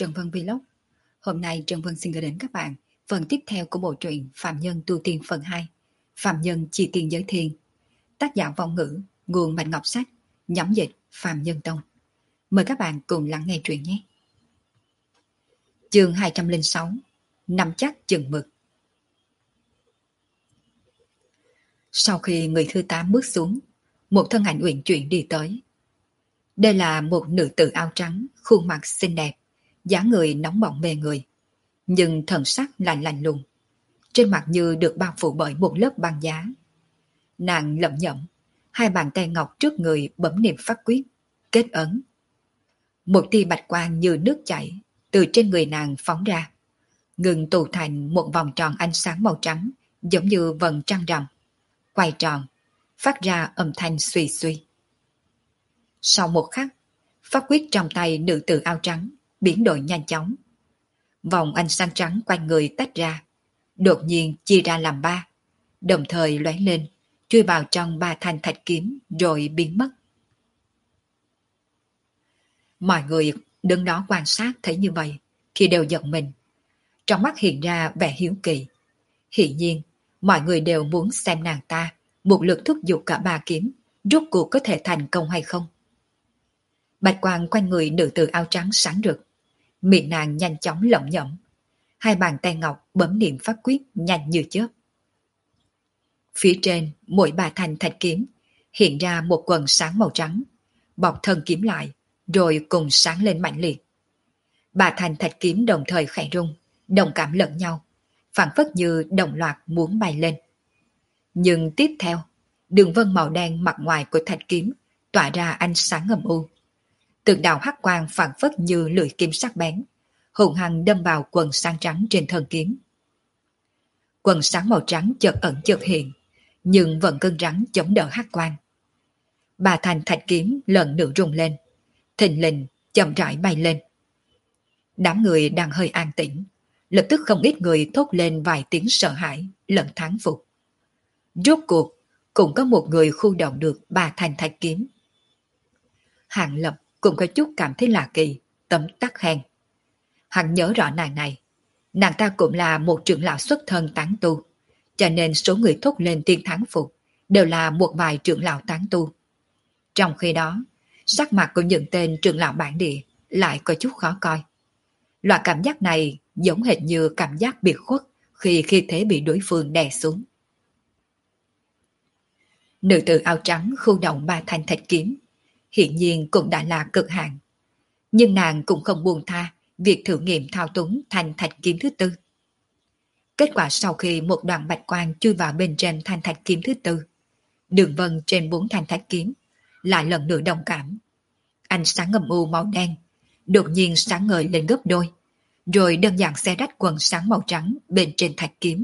Trần Vân Vlog. Hôm nay Trần Vân xin gửi đến các bạn phần tiếp theo của bộ truyện Phạm Nhân Tu Tiên phần 2, Phạm Nhân Chi Tiên Giới Thiên. Tác giả Vong Ngữ, nguồn Bạch Ngọc Sách, nhóm dịch Phạm Nhân Tông. Mời các bạn cùng lắng nghe truyện nhé. Chương 206, Nắm chắc chừng mực. Sau khi người thứ 8 bước xuống, một thân ảnh uyển chuyển đi tới. Đây là một nữ tử áo trắng, khuôn mặt xinh đẹp, dáng người nóng bỏng mê người, nhưng thần sắc lạnh lạnh lùng, trên mặt như được bao phủ bởi một lớp băng giá. Nàng lẩm nhẩm, hai bàn tay ngọc trước người bấm niệm pháp quyết, kết ấn. Một tia bạch quang như nước chảy từ trên người nàng phóng ra, ngừng tụ thành một vòng tròn ánh sáng màu trắng, giống như vầng trăng rằm, quay tròn, phát ra âm thanh suy suy. Sau một khắc, pháp quyết trong tay nữ tử áo trắng biến đổi nhanh chóng. Vòng ánh sáng trắng quanh người tách ra, đột nhiên chia ra làm ba, đồng thời lóe lên, chui vào trong ba thanh thạch kiếm rồi biến mất. Mọi người đứng đó quan sát thấy như vậy thì đều giận mình. Trong mắt hiện ra vẻ hiếu kỳ. Hiển nhiên, mọi người đều muốn xem nàng ta một lượt thúc giục cả ba kiếm, rốt cuộc có thể thành công hay không. Bạch quang quanh người nữ tử áo trắng sáng rực, miệng nàng nhanh chóng lẩm nhẩm, hai bàn tay ngọc bấm niệm pháp quyết nhanh như chớp. Phía trên mỗi ba thanh thạch kiếm hiện ra một quần sáng màu trắng, bọc thân kiếm lại, rồi cùng sáng lên mạnh liệt. Ba thanh thạch kiếm đồng thời khẽ rung, đồng cảm lẫn nhau, phảng phất như đồng loạt muốn bay lên. Nhưng tiếp theo, đường vân màu đen mặt ngoài của thạch kiếm tỏa ra ánh sáng âm u. Từng đạo hắc quang phảng phất như lưỡi kiếm sắc bén, hùng hăng đâm vào quần sáng trắng trên thân kiếm. Quần sáng màu trắng chợt ẩn chợt hiện, nhưng vẫn cứng rắn chống đỡ hắc quang. Ba thanh thạch kiếm lần nữa rung lên, thình lình chậm rãi bay lên. Đám người đang hơi an tĩnh, lập tức không ít người thốt lên vài tiếng sợ hãi lẫn thán phục. Rốt cuộc cũng có một người khu động được ba thanh thạch kiếm. Hạng Lập cũng có chút cảm thấy lạ kỳ, tấm tắc khen. Hắn nhớ rõ nàng này, nàng ta cũng là một trưởng lão xuất thân tán tu, cho nên số người thốt lên tiếng thán phục đều là một vài trưởng lão tán tu. Trong khi đó, sắc mặt của những tên trưởng lão bản địa lại có chút khó coi. Loại cảm giác này giống hệt như cảm giác biệt khuất khi thế bị đối phương đè xuống. Nữ tử áo trắng khu động ba thanh thạch kiếm, hiển nhiên cũng đã là cực hạn. Nhưng nàng cũng không buông tha việc thử nghiệm thao túng thanh thạch kiếm thứ tư. Kết quả sau khi một đoạn bạch quang chui vào bên trên thanh thạch kiếm thứ tư, đường vân trên bốn thanh thạch kiếm lại lần nữa đồng cảm. Ánh sáng ngầm u màu đen đột nhiên sáng ngời lên gấp đôi, rồi đơn giản xé rách quần sáng màu trắng bên trên thạch kiếm.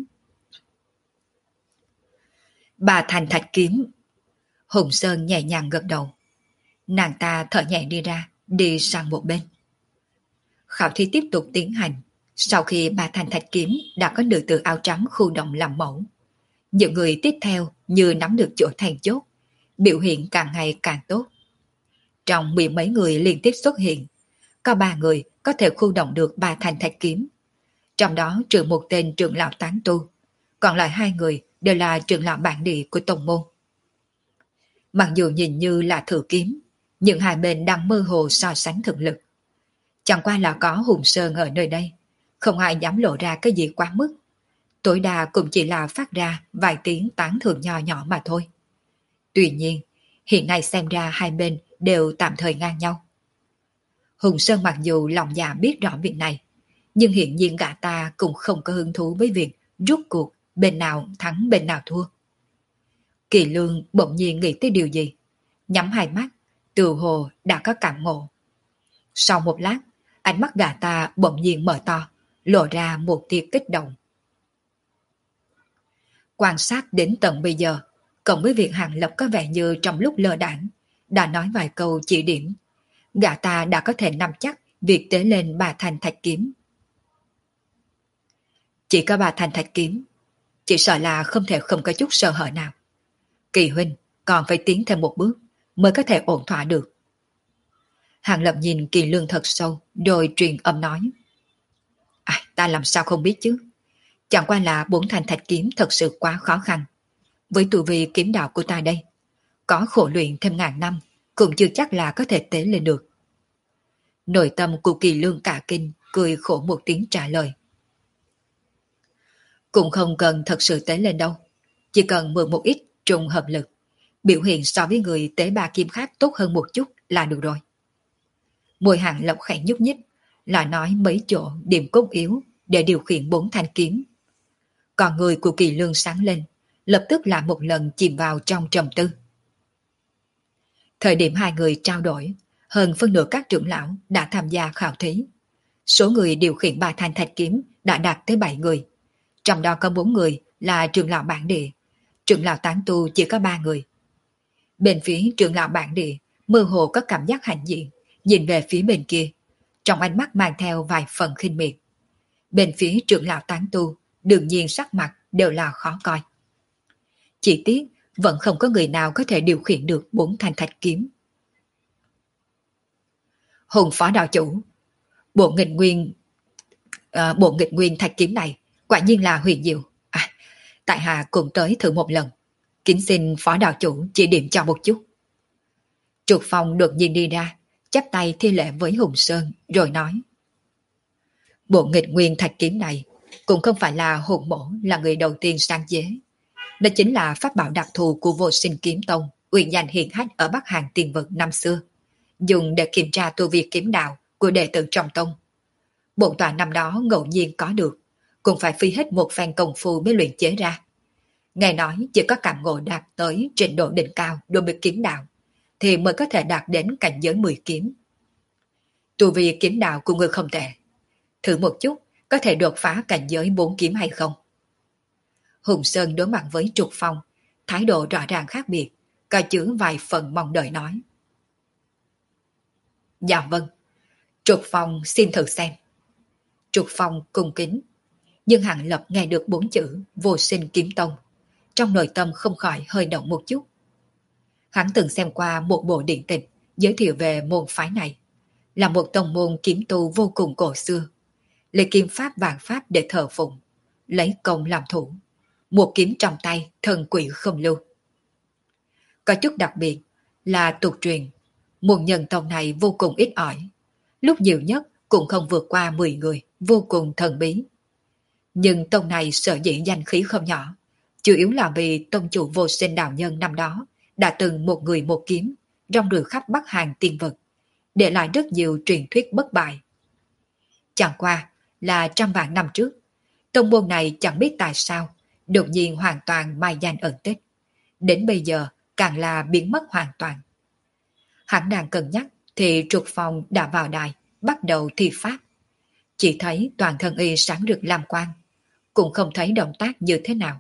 Bà thanh thạch kiếm. Hùng Sơn nhẹ nhàng gật đầu. Nàng ta thở nhẹ đi ra, đi sang một bên. Khảo thí tiếp tục tiến hành. Sau khi ba thanh thạch kiếm đã có nữ tử áo trắng khu động làm mẫu, những người tiếp theo như nắm được chỗ then chốt, biểu hiện càng ngày càng tốt. Trong mười mấy người liên tiếp xuất hiện, có 3 người có thể khu động được ba thanh thạch kiếm. Trong đó trừ một tên trưởng lão tán tu, còn lại 2 người đều là trưởng lão bản địa của tông môn. Mặc dù nhìn như là thử kiếm, nhưng hai bên đang mơ hồ so sánh thực lực. Chẳng qua là có Hùng Sơn ở nơi đây, không ai dám lộ ra cái gì quá mức. Tối đa cũng chỉ là phát ra vài tiếng tán thưởng nho nhỏ mà thôi. Tuy nhiên, hiện nay xem ra hai bên đều tạm thời ngang nhau. Hùng Sơn mặc dù lòng dạ biết rõ việc này, nhưng hiện nhiên gã ta cũng không có hứng thú với việc rút cuộc bên nào thắng bên nào thua. Kỳ Lương bỗng nhiên nghĩ tới điều gì, nhắm hai mắt, từ hồ đã có cảm ngộ. Sau một lát, ánh mắt gã ta bỗng nhiên mở to, lộ ra một tia kích động. Quan sát đến tận bây giờ, cộng với việc Hàng Lập có vẻ như trong lúc lơ đãng đã nói vài câu chỉ điểm, gã ta đã có thể nắm chắc việc tế lên ba thanh thạch kiếm. Chỉ có ba thanh thạch kiếm, chỉ sợ là không thể không có chút sơ hở nào. Kỳ huynh còn phải tiến thêm một bước mới có thể ổn thỏa được. Hàng Lập nhìn Kỳ Lương thật sâu, rồi truyền âm nói. Ta làm sao không biết chứ. Chẳng qua là 4 thanh thạch kiếm thật sự quá khó khăn. Với tu vi kiếm đạo của ta đây, có khổ luyện thêm ngàn năm, cũng chưa chắc là có thể tế lên được. Nội tâm của Kỳ Lương cả kinh, cười khổ một tiếng trả lời. Cũng không cần thật sự tế lên đâu. Chỉ cần mượn một ít trùng hợp lực, biểu hiện so với người tế ba kim khác tốt hơn một chút là được rồi. Môi Hàng Lập khẽ nhúc nhích, là nói mấy chỗ điểm cốt yếu để điều khiển 4 thanh kiếm. Còn người của Kỳ Lương sáng lên, lập tức là một lần chìm vào trong trầm tư. Thời điểm hai người trao đổi, hơn phân nửa các trưởng lão đã tham gia khảo thí. Số người điều khiển 3 thanh thạch kiếm đã đạt tới 7 người. Trong đó có 4 người là trưởng lão bản địa, trưởng lão tán tu chỉ có 3 người. Bên phía trưởng lão bản địa, mơ hồ có cảm giác hãnh diện, nhìn về phía bên kia, trong ánh mắt mang theo vài phần khinh miệt. Bên phía trưởng lão tán tu, đương nhiên sắc mặt đều là khó coi. Chỉ tiếc, vẫn không có người nào có thể điều khiển được 4 thanh thạch kiếm. Hùng phó đạo chủ, bộ nghịch nguyên thạch kiếm này quả nhiên là huyền diệu. Tại hạ cũng tới thử một lần, kính xin phó đạo chủ chỉ điểm cho một chút. Trục Phong đột nhiên đi ra, chắp tay thi lễ với Hùng Sơn rồi nói. Bộ nghịch nguyên thạch kiếm này cũng không phải là Hùng mổ là người đầu tiên sáng chế. Đó chính là pháp bảo đặc thù của Vô Sinh Kiếm Tông, uy danh hiển hách ở Bắc Hàn tiền vực năm xưa, dùng để kiểm tra tu vi kiếm đạo của đệ tử trong tông. Bổn tọa năm đó ngẫu nhiên có được, cũng phải phí hết một phen công phu mới luyện chế ra. Nghe nói chỉ có cảm ngộ đạt tới trình độ đỉnh cao đối với kiếm đạo, thì mới có thể đạt đến cảnh giới 10 kiếm. Tu vi kiếm đạo của người không tệ. Thử một chút, có thể đột phá cảnh giới 4 kiếm hay không? Hùng Sơn đối mặt với Trục Phong, thái độ rõ ràng khác biệt, có chứa vài phần mong đợi nói. Dạ vâng, Trục Phong xin thử xem. Trục Phong cung kính, nhưng Hàng Lập nghe được 4 chữ Vô Sinh Kiếm Tông, trong nội tâm không khỏi hơi động một chút. Hắn từng xem qua một bộ điển tịch giới thiệu về môn phái này, là một tông môn kiếm tu vô cùng cổ xưa, lấy kiếm pháp vạn pháp để thờ phụng, lấy công làm thủ, một kiếm trong tay thần quỷ không lưu. Có chút đặc biệt là tục truyền, môn nhân tông này vô cùng ít ỏi, lúc nhiều nhất cũng không vượt qua 10 người, vô cùng thần bí. Nhưng tông này sở dĩ danh khí không nhỏ, chủ yếu là vì tông chủ Vô Sinh đạo nhân năm đó đã từng một người một kiếm, rong ruổi khắp Bắc Hàn tiên vực, để lại rất nhiều truyền thuyết bất bại. Chẳng qua là trăm vạn năm trước, tông môn này chẳng biết tại sao đột nhiên hoàn toàn mai danh ẩn tích, đến bây giờ càng là biến mất hoàn toàn. Hắn đang cân nhắc thì Trục Phong đã vào đài, bắt đầu thi pháp. Chỉ thấy toàn thân y sáng rực lam quang, cũng không thấy động tác như thế nào.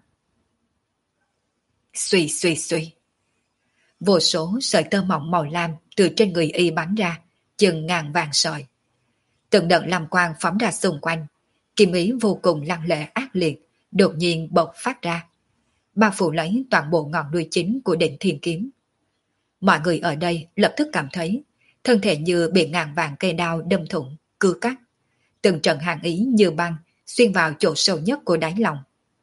Xuy xuy xuy. Vô số sợi tơ mỏng màu lam từ trên người y bắn ra, chừng ngàn vàng sợi. Từng đợt lam quang phóng ra xung quanh, kim ý vô cùng lăng lệ ác liệt, đột nhiên bộc phát ra, bao phủ lấy toàn bộ ngọn đuôi chính của Định Thiên Kiếm. Mọi người ở đây lập tức cảm thấy thân thể như bị ngàn vàng cây đao đâm thủng, cưa cắt. Từng trận hàn ý như băng xuyên vào chỗ sâu nhất của đáy lòng.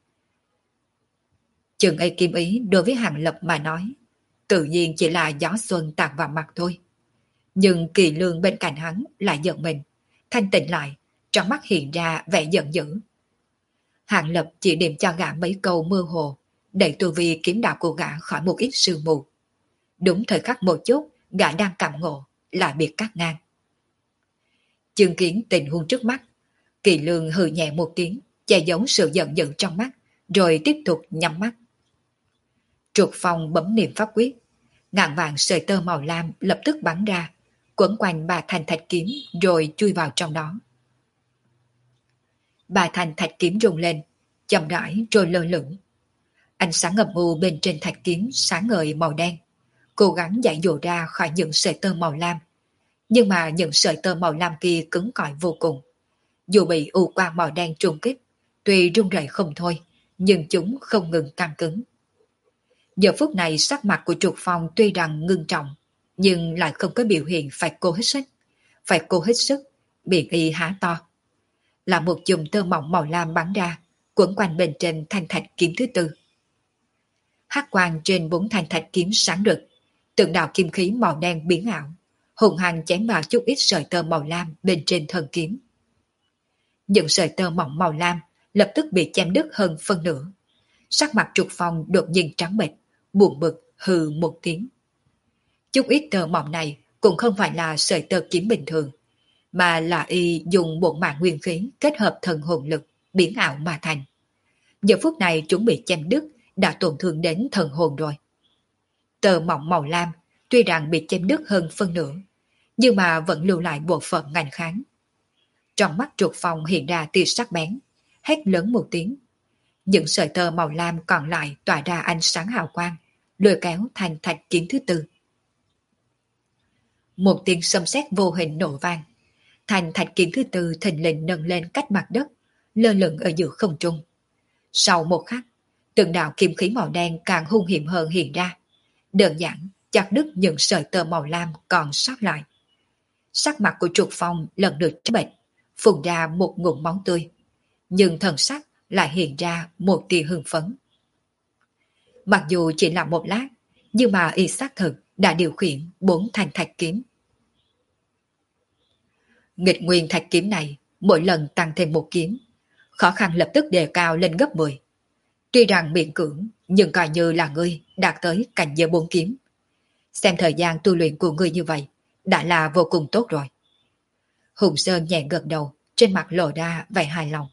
Chừng ấy kim ý đối với Hàng Lập mà nói, tự nhiên chỉ là gió xuân tạt vào mặt thôi. Nhưng Kỳ Lương bên cạnh hắn lại giận mình, thanh tịnh lại, trong mắt hiện ra vẻ giận dữ. Hàng Lập chỉ điểm cho gã mấy câu mơ hồ, đẩy tu vi kiếm đạo của gã khỏi một ít sương mù. Đúng thời khắc một chút, gã đang cảm ngộ, lại bị cắt ngang. Chứng kiến tình huống trước mắt, Kỳ Lương hừ nhẹ một tiếng, che giấu sự giận dữ trong mắt, rồi tiếp tục nhắm mắt. Trục Phong bấm niệm pháp quyết, ngàn vàng sợi tơ màu lam lập tức bắn ra, quấn quanh bà thanh thạch kiếm rồi chui vào trong đó. Bà thanh thạch kiếm rung lên, chậm rãi rồi lơ lửng. Ánh sáng ngập u bên trên thạch kiếm sáng ngời màu đen, cố gắng giải dụ ra khỏi những sợi tơ màu lam. Nhưng mà những sợi tơ màu lam kia cứng cỏi vô cùng. Dù bị u quang màu đen trùng kích, tuy rung rẩy không thôi, nhưng chúng không ngừng căng cứng. Giờ phút này sắc mặt của Trục Phong tuy rằng ngưng trọng, nhưng lại không có biểu hiện phải cố hết sức, phải cố hết sức, miệng y há to. Là một chùm tơ mỏng màu lam bắn ra, quấn quanh bên trên thanh thạch kiếm thứ tư. Hắc quang trên 4 thanh thạch kiếm sáng rực, từng đạo kim khí màu đen biến ảo, hùng hăng chém vào chút ít sợi tơ màu lam bên trên thân kiếm. Những sợi tơ mỏng màu lam lập tức bị chém đứt hơn phân nửa. Sắc mặt Trục Phong đột nhiên trắng bệch, buồn bực hừ một tiếng. Chút ít tơ mỏng này cũng không phải là sợi tơ kiếm bình thường, mà là y dùng bộ mạng nguyên khí kết hợp thần hồn lực biến ảo mà thành. Giờ phút này chúng bị chém đứt đã tổn thương đến thần hồn rồi. Tơ mỏng màu lam tuy rằng bị chém đứt hơn phân nửa, nhưng mà vẫn lưu lại bộ phận ngạnh kháng. Trong mắt Trục Phong hiện ra tia sắc bén, hét lớn một tiếng. Những sợi tơ màu lam còn lại tỏa ra ánh sáng hào quang, lôi kéo thành thạch kiếm thứ tư. Một tiếng sấm sét vô hình nổ vang, thành thạch kiếm thứ tư thình lình nâng lên cách mặt đất, lơ lửng ở giữa không trung. Sau một khắc, từng đạo kim khí màu đen càng hung hiểm hơn hiện ra, đơn giản chặt đứt những sợi tơ màu lam còn sót lại. Sắc mặt của Trục Phong lần lượt trắng bệch, phun ra một ngụm máu tươi, nhưng thần sắc lại hiện ra một tia hưng phấn. Mặc dù chỉ là một lát, nhưng mà y xác thực đã điều khiển 4 thanh thạch kiếm. Nghịch nguyên thạch kiếm này mỗi lần tăng thêm một kiếm, khó khăn lập tức đề cao lên gấp 10. Tuy rằng miễn cưỡng, nhưng coi như là ngươi đạt tới cảnh giới 4 kiếm. Xem thời gian tu luyện của ngươi như vậy, đã là vô cùng tốt rồi. Hùng Sơn nhẹ gật đầu, trên mặt lộ ra vẻ hài lòng.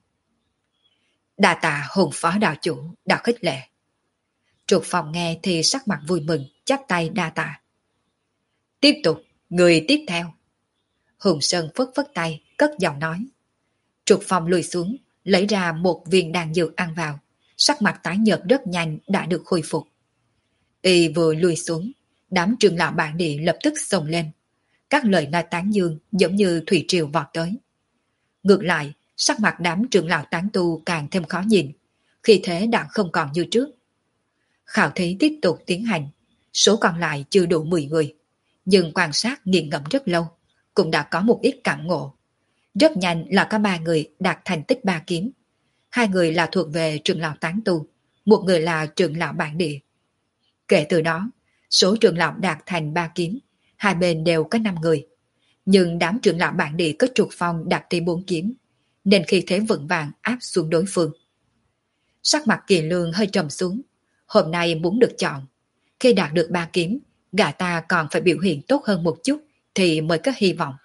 Đa tạ Hùng phó đạo chủ đã khích lệ. Trục Phong nghe thì sắc mặt vui mừng, chắp tay đa tạ. Tiếp tục, người tiếp theo. Hùng Sơn phất phất tay, cất giọng nói. Trục Phong lùi xuống, lấy ra một viên đan dược ăn vào, sắc mặt tái nhợt rất nhanh đã được khôi phục. Y vừa lùi xuống, đám trưởng lão bản địa lập tức xông lên. Các lời nói tán dương giống như thủy triều vọt tới. Ngược lại, sắc mặt đám trưởng lão tán tu càng thêm khó nhìn, khi thế đã không còn như trước. Khảo thí tiếp tục tiến hành, số còn lại chưa đủ 10 người, nhưng quan sát nghiền ngẫm rất lâu, cũng đã có một ít cảm ngộ. Rất nhanh là có 3 người đạt thành tích 3 kiếm. 2 người là thuộc về trưởng lão tán tu, một người là trưởng lão bản địa. Kể từ đó, số trưởng lão đạt thành 3 kiếm, hai bên đều có 5 người. Nhưng đám trưởng lão bản địa có Trục Phong đạt tới 4 kiếm, nên khi thế vững vàng áp xuống đối phương. Sắc mặt Kỳ Lương hơi trầm xuống, hôm nay muốn được chọn. Khi đạt được 3 kiếm, gã ta còn phải biểu hiện tốt hơn một chút thì mới có hy vọng.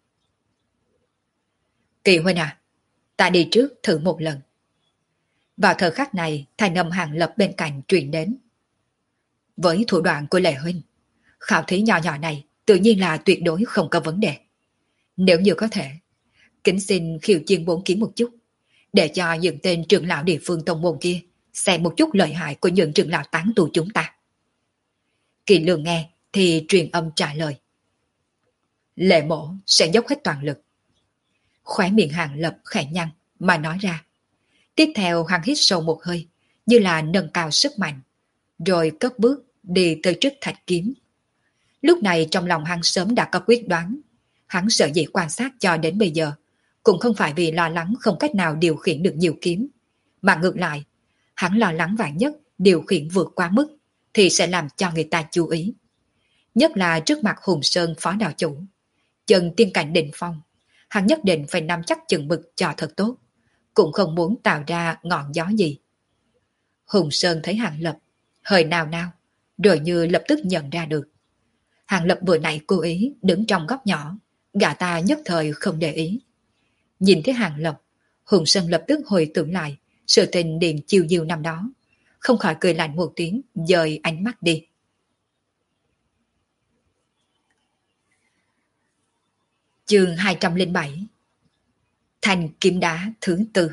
Kỳ huynh à, ta đi trước thử một lần. Vào thời khắc này, thanh âm Hàng Lập bên cạnh truyền đến. Với thủ đoạn của Lệ huynh, khảo thí nhỏ nhỏ này tự nhiên là tuyệt đối không có vấn đề. Nếu như có thể, kính xin khiêu chiến 4 kiếm một chút, để cho những tên trưởng lão địa phương tông môn kia xem một chút lợi hại của những trưởng lão tán tu chúng ta. Kỳ Lương nghe thì truyền âm trả lời. Lệ mổ sẽ dốc hết toàn lực. Khóe miệng Hàng Lập khẽ nhăn mà nói ra. Tiếp theo hắn hít sâu một hơi, như là nâng cao sức mạnh, rồi cất bước đi tới trước thạch kiếm. Lúc này trong lòng hắn sớm đã có quyết đoán. Hắn sợ dĩ quan sát cho đến bây giờ, cũng không phải vì lo lắng không cách nào điều khiển được nhiều kiếm, mà ngược lại, hắn lo lắng vạn nhất điều khiển vượt quá mức thì sẽ làm cho người ta chú ý. Nhất là trước mặt Hùng Sơn phó đạo chủ, chân tiên cảnh đỉnh phong, hắn nhất định phải nắm chắc chừng mực cho thật tốt, cũng không muốn tạo ra ngọn gió gì. Hùng Sơn thấy Hàng Lập hơi nào nào, rồi như lập tức nhận ra được. Hàng Lập vừa nãy cố ý đứng trong góc nhỏ, gã ta nhất thời không để ý. Nhìn thấy Hàng Lập, Hùng Sơn lập tức hồi tưởng lại sự tình Điền Chiêu Diêu năm đó, không khỏi cười lạnh một tiếng, dời ánh mắt đi. Chương 207 Thành kiếm đá thứ 4.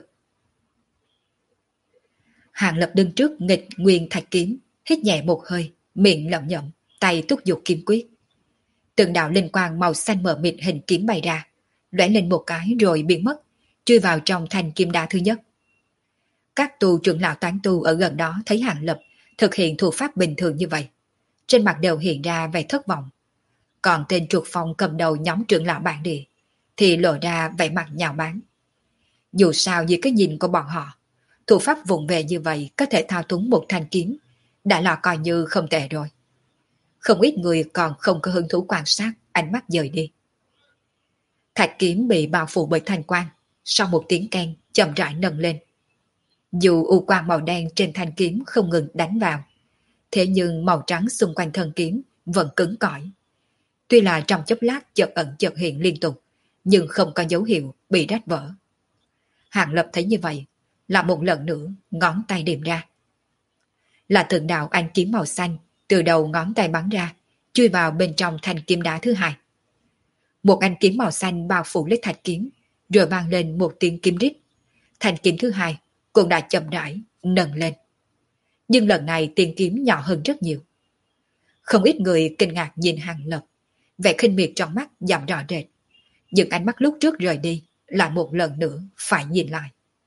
Hàng Lập đứng trước nghịch nguyên thạch kiếm, hít nhẹ một hơi, miệng lẩm nhẩm, tay thúc giục kiếm quyết. Từng đạo linh quang màu xanh mờ mịt hình kiếm bay ra, lóe lên một cái rồi biến mất, chui vào trong thanh kiếm đá thứ nhất. Các tu trưởng lão tán tu ở gần đó thấy Hàng Lập thực hiện thủ pháp bình thường như vậy, trên mặt đều hiện ra vẻ thất vọng. Còn tên Trục Phong cầm đầu nhóm trưởng lão bản địa thì lộ ra vẻ mặt nhạo báng. Dù sao dưới cái nhìn của bọn họ, thủ pháp vụng về như vậy có thể thao túng một thanh kiếm đã là coi như không tệ rồi. Không ít người còn không có hứng thú quan sát, ánh mắt dời đi. Thạch kiếm bị bao phủ bởi thanh quang, sau một tiếng keng chậm rãi nâng lên. Dù u quang màu đen trên thanh kiếm không ngừng đánh vào, thế nhưng màu trắng xung quanh thân kiếm vẫn cứng cỏi. Tuy là trong chốc lát chợt ẩn chợt hiện liên tục, nhưng không có dấu hiệu bị rách vỡ. Hàng Lập thấy như vậy, là một lần nữa ngón tay điểm ra. Là từng đạo ánh kiếm màu xanh từ đầu ngón tay bắn ra, chui vào bên trong thanh kiếm đá thứ hai. Một ánh kiếm màu xanh bao phủ lấy thạch kiếm, rồi vang lên một tiếng kim rít. Thanh kiếm thứ hai cũng đã chậm rãi nâng lên. Nhưng lần này tiếng kiếm nhỏ hơn rất nhiều. Không ít người kinh ngạc nhìn Hàng Lập, vẻ khinh miệt trong mắt giảm rõ rệt. Nhưng ánh mắt lúc trước rời đi, lại một lần nữa phải nhìn lại.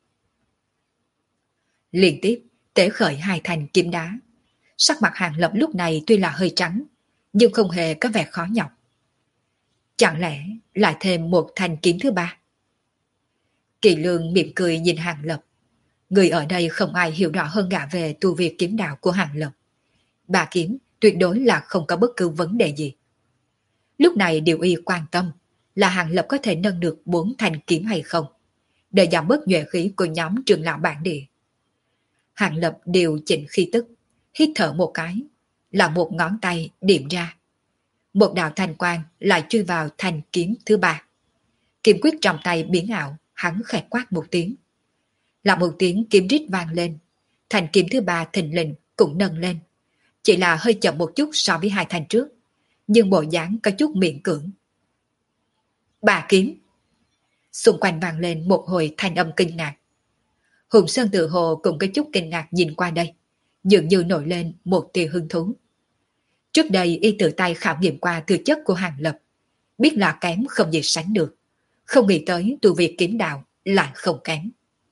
Liên tiếp tế khởi hai thanh kiếm đá. Sắc mặt Hàng Lập lúc này tuy là hơi trắng, nhưng không hề có vẻ khó nhọc. Chẳng lẽ lại thêm một thanh kiếm thứ ba? Kỳ Lương mỉm cười nhìn Hàng Lập. Người ở đây không ai hiểu rõ hơn gã về tu vi kiếm đạo của Hàng Lập. Bà kiếm tuyệt đối là không có bất cứ vấn đề gì. Lúc này điều y quan tâm là Hàng Lập có thể nâng được 4 thanh kiếm hay không, để giảm bớt nhuệ khí của nhóm trưởng lão bản địa. Hàng Lập điều chỉnh khí tức, hít thở một cái, là một ngón tay điểm ra. Một đạo thanh quang lại chui vào thanh kiếm thứ ba. Kiếm quyết trong tay biến ảo, hắn khẽ quát một tiếng. Là một tiếng kiếm rít vang lên, thanh kiếm thứ ba thình lình cũng nâng lên. Chỉ là hơi chậm một chút so với hai thanh trước, nhưng bộ dáng có chút miễn cưỡng. Bà kiếm! Xung quanh vang lên một hồi thanh âm kinh ngạc. Hùng Sơn tự hồ cũng có chút kinh ngạc nhìn qua đây, dường như nổi lên một tia hứng thú. Trước đây y tự tay khảo nghiệm qua tư chất của Hàng Lập, biết là kém không gì sánh được, không nghĩ tới tu vi kiếm đạo lại không kém.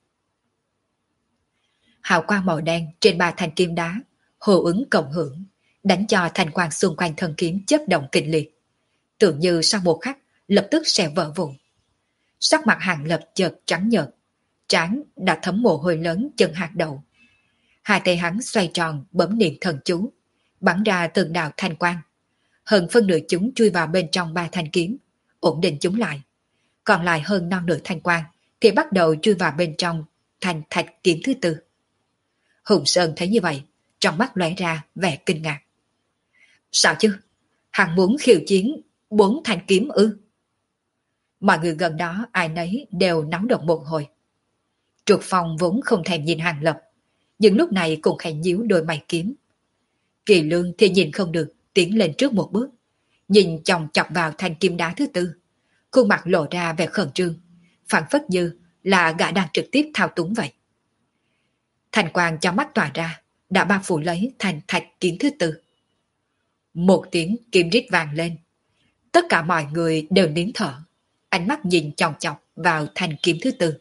Hào quang màu đen trên ba thanh kiếm đá, hồ ứng cộng hưởng, đánh cho thanh quang xung quanh thân kiếm chớp động kịch liệt. Tưởng như sau một khắc, lập tức sẽ vỡ vụn. Sắc mặt Hàng Lập chợt trắng nhợt, trán đã thấm mồ hôi lớn chân hạt đậu. Hai tay hắn xoay tròn bấm niệm thần chú, bắn ra từng đạo thanh quang. Hơn phân nửa chúng chui vào bên trong ba thanh kiếm, ổn định chúng lại. Còn lại hơn non nửa thanh quang thì bắt đầu chui vào bên trong thanh thạch kiếm thứ tư. Hùng Sơn thấy như vậy, trong mắt lóe ra vẻ kinh ngạc. Sao chứ? Hắn muốn khiêu chiến 4 thanh kiếm ư? Mọi người gần đó ai nấy đều nóng động một hồi. Trục Phong vốn không thèm nhìn Hàng Lập, nhưng lúc này cũng khẽ nhíu đôi mày kiếm. Kỳ Lương thì nhìn không được, tiến lên trước một bước, nhìn chòng chọc vào thanh kim đá thứ tư, khuôn mặt lộ ra vẻ khẩn trương, phảng phất như là gã đang trực tiếp thao túng vậy. Thành quang trong mắt tỏa ra, đã bao phủ lấy thành thạch kiếm thứ tư. Một tiếng kim rít vang lên, tất cả mọi người đều nín thở, ánh mắt nhìn chòng chọc vào thanh kiếm thứ tư.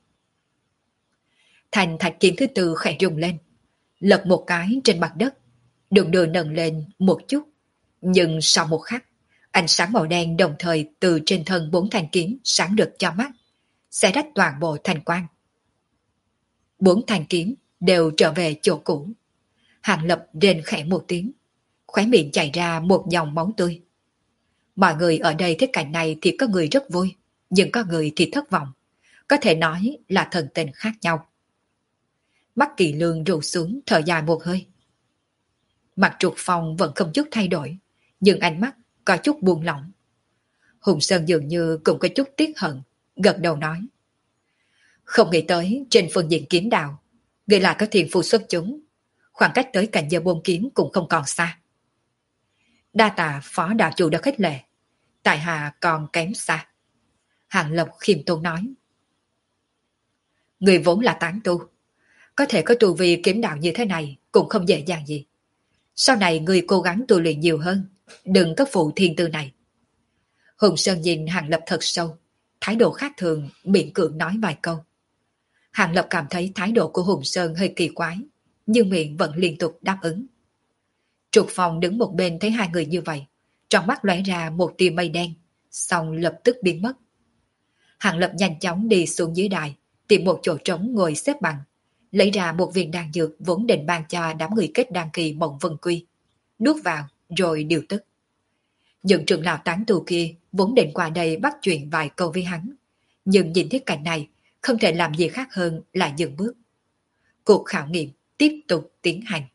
Thành thạch kiếm thứ tư khẽ rung lên, lật một cái trên mặt đất, đường đường nâng lên một chút, nhưng sau một khắc, ánh sáng màu đen đồng thời từ trên thân 4 thanh kiếm sáng rực cho mắt, xé rách toàn bộ thành quang. 4 thanh kiếm đều trở về chỗ cũ. Hàng Lập rên khẽ một tiếng, khóe miệng chảy ra một dòng máu tươi. Mọi người ở đây thấy cảnh này thì có người rất vui, nhưng có người thì thất vọng, có thể nói là thần tình khác nhau. Mắt Kỳ Lương rủ xuống thở dài một hơi. Mặt Trục Phong vẫn không chút thay đổi, nhưng ánh mắt có chút buông lỏng. Hùng Sơn dường như cũng có chút tiếc hận, gật đầu nói. Không nghĩ tới trên phương diện kiếm đạo, người lại có thiên phú xuất chúng, khoảng cách tới cảnh giới bôn kiếm cũng không còn xa. Đa tạ phó đạo chủ đã khích lệ, tại hạ còn kém xa. Hàng Lập khiêm tốn nói. Người vốn là tán tu, có thể có tu vi kiếm đạo như thế này cũng không dễ dàng gì. Sau này người cố gắng tu luyện nhiều hơn, đừng có phụ thiên tư này. Hùng Sơn nhìn Hàng Lập thật sâu, thái độ khác thường, miệng cưỡng nói vài câu. Hàng Lập cảm thấy thái độ của Hùng Sơn hơi kỳ quái, nhưng miệng vẫn liên tục đáp ứng. Trục Phong đứng một bên thấy hai người như vậy, trong mắt lóe ra một tia mây đen, xong lập tức biến mất. Hàng Lập nhanh chóng đi xuống dưới đài, tìm một chỗ trống ngồi xếp bằng, lấy ra một viên đan dược vốn định ban cho đám người kết đan kỳ Mộng Vân Quy, nuốt vào rồi điều tức. Những trưởng lão tán tu kia vốn định qua đây bắt chuyện vài câu với hắn, nhưng nhìn thấy cảnh này không thể làm gì khác hơn là dừng bước. Cuộc khảo nghiệm tiếp tục tiến hành.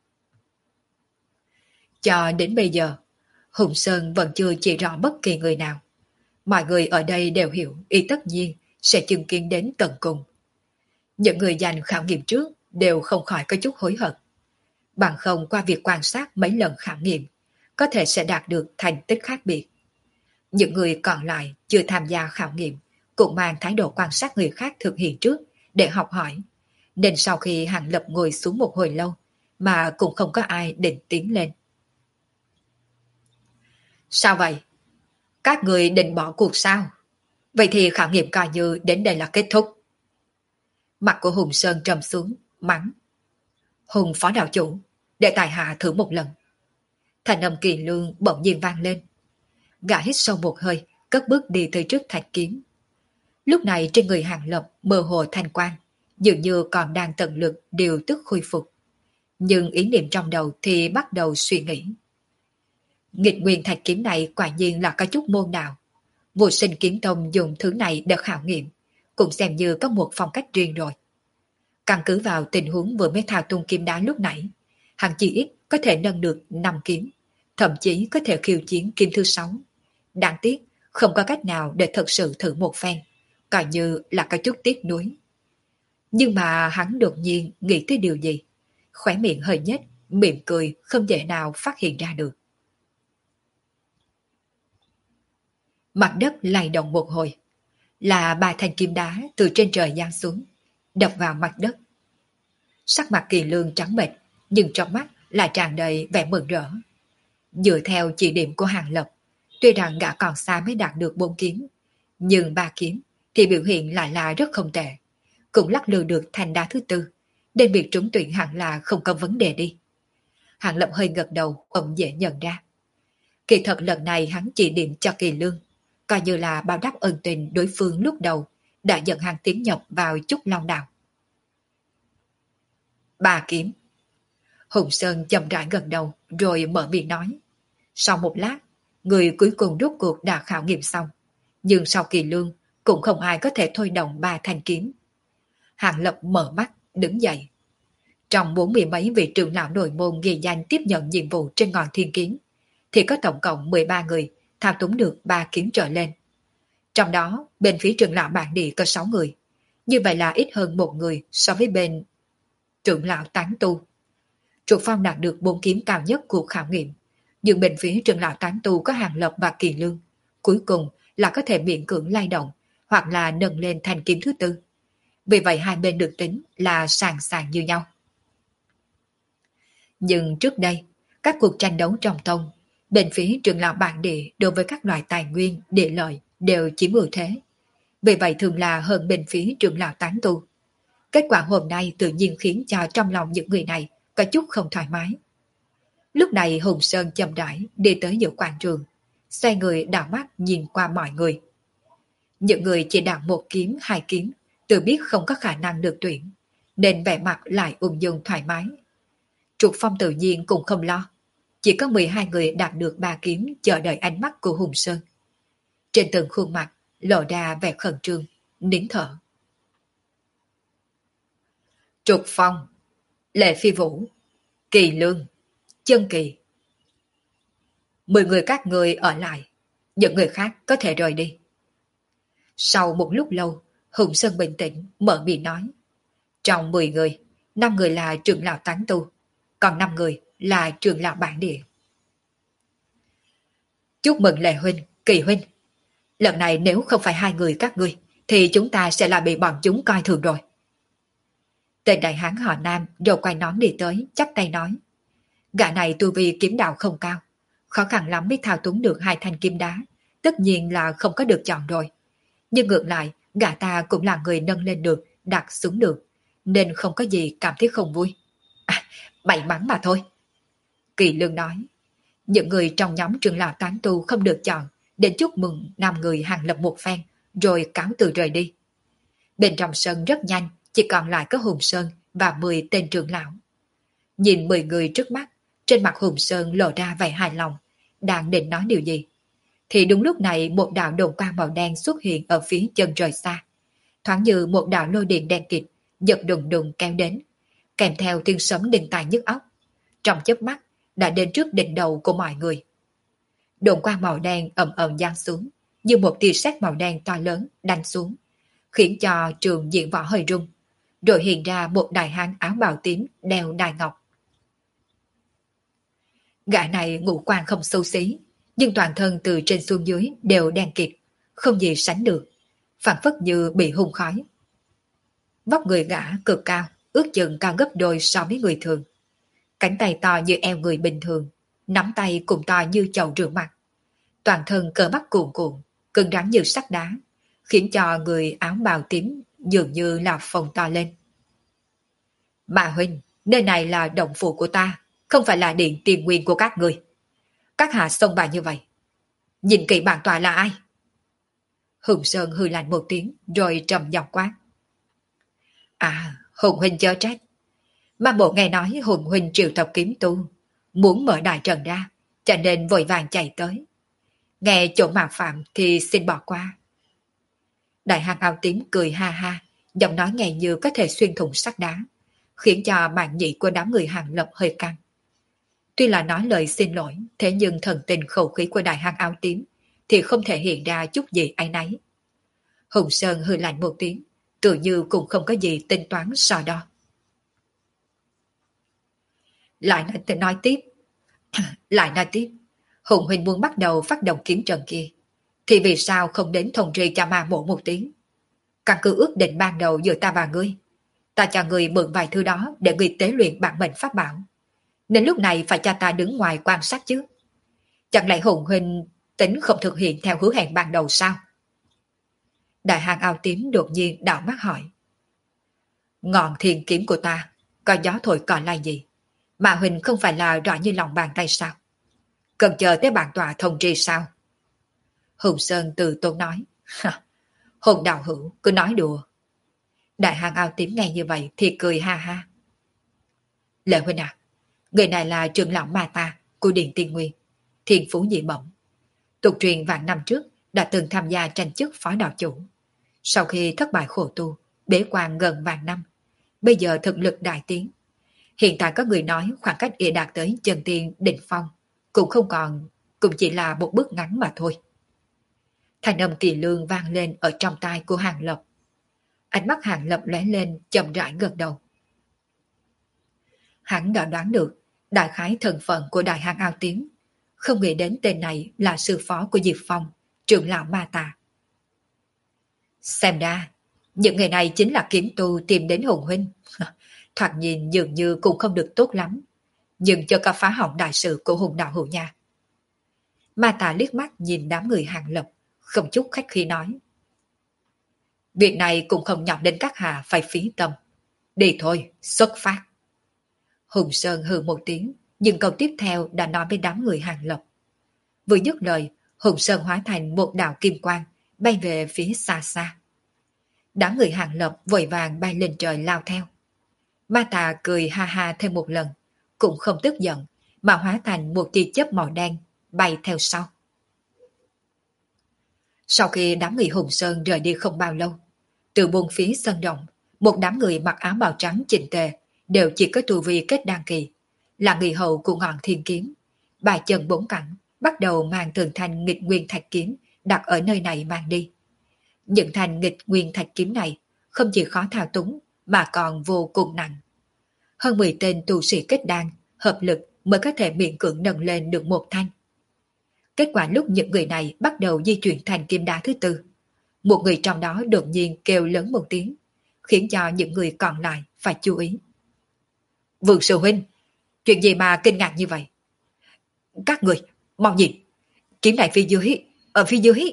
Cho đến bây giờ, Hùng Sơn vẫn chưa chỉ rõ bất kỳ người nào. Mọi người ở đây đều hiểu y tất nhiên sẽ chứng kiến đến tận cùng. Những người giành khảo nghiệm trước đều không khỏi có chút hối hận. Bằng không qua việc quan sát mấy lần khảo nghiệm, có thể sẽ đạt được thành tích khác biệt. Những người còn lại chưa tham gia khảo nghiệm cũng mang thái độ quan sát người khác thực hiện trước để học hỏi. Nên sau khi Hàng Lập ngồi xuống một hồi lâu mà cũng không có ai định tiến lên. Sao vậy? Các người định bỏ cuộc sao? Vậy thì khảo nghiệm coi như đến đây là kết thúc. Mặt của Hùng Sơn trầm xuống, mắng. Hùng phó đạo chủ, để tài hạ thử một lần. Thành âm kỳ lương bỗng nhiên vang lên. Gã hít sâu một hơi, cất bước đi tới trước thạch kiếm. Lúc này trên người Hàng Lập mơ hồ thanh quang, dường như còn đang tận lực điều tức khôi phục. Nhưng ý niệm trong đầu thì bắt đầu suy nghĩ. Nghịch nguyên thạch kiếm này quả nhiên là có chút môn đạo. Vô Sinh Kiếm Tông dùng thứ này để khảo nghiệm, cũng xem như có một phong cách riêng rồi. Căn cứ vào tình huống vừa mới thao tung kim đá lúc nãy, hắn chỉ ít có thể nâng được 5 kiếm, thậm chí có thể khiêu chiến kiếm thứ 6. Đáng tiếc, không có cách nào để thật sự thử một phen, coi như là có chút tiếc nuối. Nhưng mà hắn đột nhiên nghĩ tới điều gì, khóe miệng hơi nhếch, mỉm cười không thể nào phát hiện ra được. Mặt đất lay động một hồi, là 3 thanh kim đá từ trên trời giáng xuống, đập vào mặt đất. Sắc mặt Kỳ Lương trắng bệch, nhưng trong mắt lại tràn đầy vẻ mừng rỡ. Dựa theo chỉ điểm của Hàng Lập, tuy rằng gã còn xa mới đạt được 4 kiếm, nhưng 3 kiếm thì biểu hiện lại là rất không tệ, cũng lắc lư được thanh đá thứ 4, nên việc trúng tuyển hẳn là không có vấn đề đi. Hàng Lập hơi gật đầu, ông dễ nhận ra. Kỳ thật lần này hắn chỉ điểm cho Kỳ Lương, coi như là báo đáp ân tình đối phương lúc đầu đã dẫn hàng tiến nhập vào Trúc Long Đạo. 3 kiếm. Hùng Sơn chậm rãi gật đầu rồi mở miệng nói. Sau một lát, người cuối cùng rốt cuộc đã khảo nghiệm xong, nhưng sau Kỳ Lương cũng không ai có thể thôi động 3 thanh kiếm. Hàng Lập mở mắt, đứng dậy. Trong 40 mấy vị trưởng lão nội môn ghi danh tiếp nhận nhiệm vụ trên ngọn thiên kiếm, thì có tổng cộng 13 người thao túng được 3 kiếm trở lên. Trong đó, bên phía trưởng lão bản địa có 6 người. Như vậy là ít hơn một người so với bên trưởng lão tán tu. Trục Phong đạt được 4 kiếm cao nhất của khảo nghiệm, nhưng bên phía trưởng lão tán tu có Hàng Lập và Kỳ Lương. Cuối cùng là có thể miễn cưỡng lay động, hoặc là nâng lên thành kiếm thứ 4. Vì vậy hai bên được tính là sàng sàng như nhau. Nhưng trước đây, các cuộc tranh đấu trong tông, bên phía trưởng lão bản địa đối với các loại tài nguyên, địa lợi đều chiếm ưu thế. Vì vậy thường là hơn bên phía trưởng lão tán tu. Kết quả hôm nay tự nhiên khiến cho trong lòng những người này có chút không thoải mái. Lúc này Hùng Sơn chậm rãi đi tới giữa quảng trường, xoay người đảo mắt nhìn qua mọi người. Những người chỉ đạt 1 kiếm, 2 kiếm, tự biết không có khả năng được tuyển, nên vẻ mặt lại ung dung thoải mái. Trục Phong tự nhiên cũng không lo, chỉ có 12 người đạt được 3 kiếm chờ đợi ánh mắt của Hùng Sơn. Trên từng khuôn mặt lộ ra vẻ khẩn trương, nín thở. Trục Phong, Lệ Phi Vũ, Kỳ Lương, Chân Kỳ. 10 người các người ở lại, những người khác có thể rời đi. Sau một lúc lâu, Hùng Sơn bình tĩnh mở miệng nói. Trong 10 người, 5 người là trưởng lão tán tu, còn 5 người là trưởng lão bản địa. Chúc mừng Lệ Huynh, Kỳ Huynh. Lần này nếu không phải 2 người các ngươi, thì chúng ta sẽ là bị bọn chúng coi thường rồi. Tên đại hán họ Nam đầu quay nón đi tới, chắp tay nói. Gã này tu vi kiếm đạo không cao, khó khăn lắm mới thao túng được 2 thanh kim đá, tất nhiên là không có được chọn rồi. Nhưng ngược lại, gã ta cũng là người nâng lên được, đặt xuống được, nên không có gì cảm thấy không vui. À, may mắn mà thôi. Kỳ Lương nói. Những người trong nhóm trưởng lão tán tu không được chọn để chúc mừng 5 người Hàng Lập một phen, rồi cáo từ rời đi. Bên trong sân rất nhanh, chỉ còn lại có Hùng Sơn và 10 tên trưởng lão. Nhìn 10 người trước mắt, trên mặt Hùng Sơn lộ ra vẻ hài lòng, đang định nói điều gì. Thì đúng lúc này một đạo đồn quang màu đen xuất hiện ở phía chân trời xa. Thoáng như một đạo lôi điện đen kịt, giật đùng đùng kéo đến, kèm theo tiếng sấm đinh tai nhức óc. Trong chớp mắt, đã đến trước đỉnh đầu của mọi người. Đồn quang màu đen ầm ầm giáng xuống, như một tia sét màu đen to lớn đánh xuống, khiến cho trường diện võ hơi rung, rồi hiện ra một đại hán áo bào tím đeo đai ngọc. Gã này ngũ quan không xấu xí, nhưng toàn thân từ trên xuống dưới đều đen kịt, không gì sánh được, phảng phất như bị hun khói. Vóc người gã cực cao, ước chừng cao gấp đôi so với người thường. Cánh tay to như eo người bình thường, nắm tay cũng to như chậu rửa mặt. Toàn thân cơ bắp cuồn cuộn, cứng rắn như sắt đá, khiến cho người áo bào tím dường như là phồng to lên. Bà huynh, nơi này là động phủ của ta, không phải là điện tiền nguyên của các người. Các hạ xông vào như vậy. Nhìn kỹ bản tọa là ai? Hùng Sơn hừ lạnh một tiếng, rồi trầm giọng quát. À, Hùng huynh chớ trách. Mà bộ nghe nói Hùng huynh triệu tập kiếm tu, muốn mở đại trận ra, cho nên vội vàng chạy tới. Nghe chỗ mạo phạm thì xin bỏ qua. Đại hán áo tím cười ha ha, giọng nói nghe như có thể xuyên thủng sắt đá, khiến cho mạn nhị của đám người Hàng Lập hơi căng. Tuy là nói lời xin lỗi, thế nhưng thần tình khẩu khí của đại hán áo tím thì không thể hiện ra chút gì áy náy. Hùng Sơn hừ lạnh một tiếng, tự như cũng không có gì tính toán so đo. Nói tiếp, lại nói tiếp, Hùng huynh muốn bắt đầu phát động kiếm trận kia, thì vì sao không đến thông tri cho ma mộ một tiếng? Căn cứ ước định ban đầu giữa ta và ngươi, ta cho ngươi mượn vài thứ đó để ngươi tế luyện bản mệnh pháp bảo, nên lúc này phải cho ta đứng ngoài quan sát chứ. Chẳng lẽ Hùng huynh tính không thực hiện theo hứa hẹn ban đầu sao? Đại hán áo tím đột nhiên đảo mắt hỏi. Ngọn thiên kiếm của ta, có gió thổi cỏ lay gì, mà huynh không phải là rõ như lòng bàn tay sao? Cần chờ tới bản tọa thông tri sao? Hùng Sơn từ tốn nói. Hùng đạo hữu cứ nói đùa. Đại hán áo tím nghe như vậy thì cười ha ha. Lệ huynh à, người này là trưởng lão ma ta của Điện Tiên Nguyên, thiên phú dị bẩm. Tục truyền vạn năm trước đã từng tham gia tranh chức phó đạo chủ. Sau khi thất bại khổ tu, bế quan gần vạn năm, bây giờ thực lực đại tiến. Hiện tại có người nói khoảng cách y đạt tới chân tiên đỉnh phong cũng không còn, cũng chỉ là một bước ngắn mà thôi. Thanh âm kỳ lương vang lên ở trong tai của Hàng Lập. Ánh mắt Hàng Lập lóe lên, chậm rãi gật đầu. Hắn đã đoán được đại khái thân phận của đại hán áo tím, không nghĩ đến tên này là sư phó của Diệp Phong, trưởng lão ma tà. Xem ra, những người này chính là kiếm tu tìm đến Hùng huynh. Thoạt nhìn dường như cũng không được tốt lắm, nhưng cho có phá hỏng đại sự của Hùng đạo hữu nha. Ma tà liếc mắt nhìn đám người Hàng Lập, không chút khách khí nói. Việc này cũng không nhọc đến các hạ phải phí tâm. Đi thôi, xuất phát. Hùng Sơn hừ một tiếng, nhưng câu tiếp theo đã nói với đám người Hàng Lập. Vừa dứt lời, Hùng Sơn hóa thành một đạo kim quang, bay về phía xa xa. Đám người Hàng Lập vội vàng bay lên trời lao theo. Ma tà cười ha ha thêm một lần, cũng không tức giận, mà hóa thành một tia chớp màu đen, bay theo sau. Sau khi đám người Hùng Sơn rời đi không bao lâu, từ buôn phía sân rộng, một đám người mặc áo bào trắng chỉnh tề, đều chỉ có tu vi kết đan kỳ, là người hầu của ngọn thiên kiếm. Ba chân bốn cẳng, bắt đầu mang từng thanh nghịch nguyên thạch kiếm đặt ở nơi này mang đi. Những thanh nghịch nguyên thạch kiếm này không chỉ khó thao túng mà còn vô cùng nặng. Hơn 10 tên tu sĩ kết đan hợp lực mới có thể miễn cưỡng nâng lên được một thanh. Kết quả lúc những người này bắt đầu di chuyển thành kim đá thứ tư, một người trong đó đột nhiên kêu lớn một tiếng, khiến cho những người còn lại phải chú ý. Vương sư huynh, chuyện gì mà kinh ngạc như vậy? Các người, mau nhìn, kiếm này phía dưới, ở phía dưới.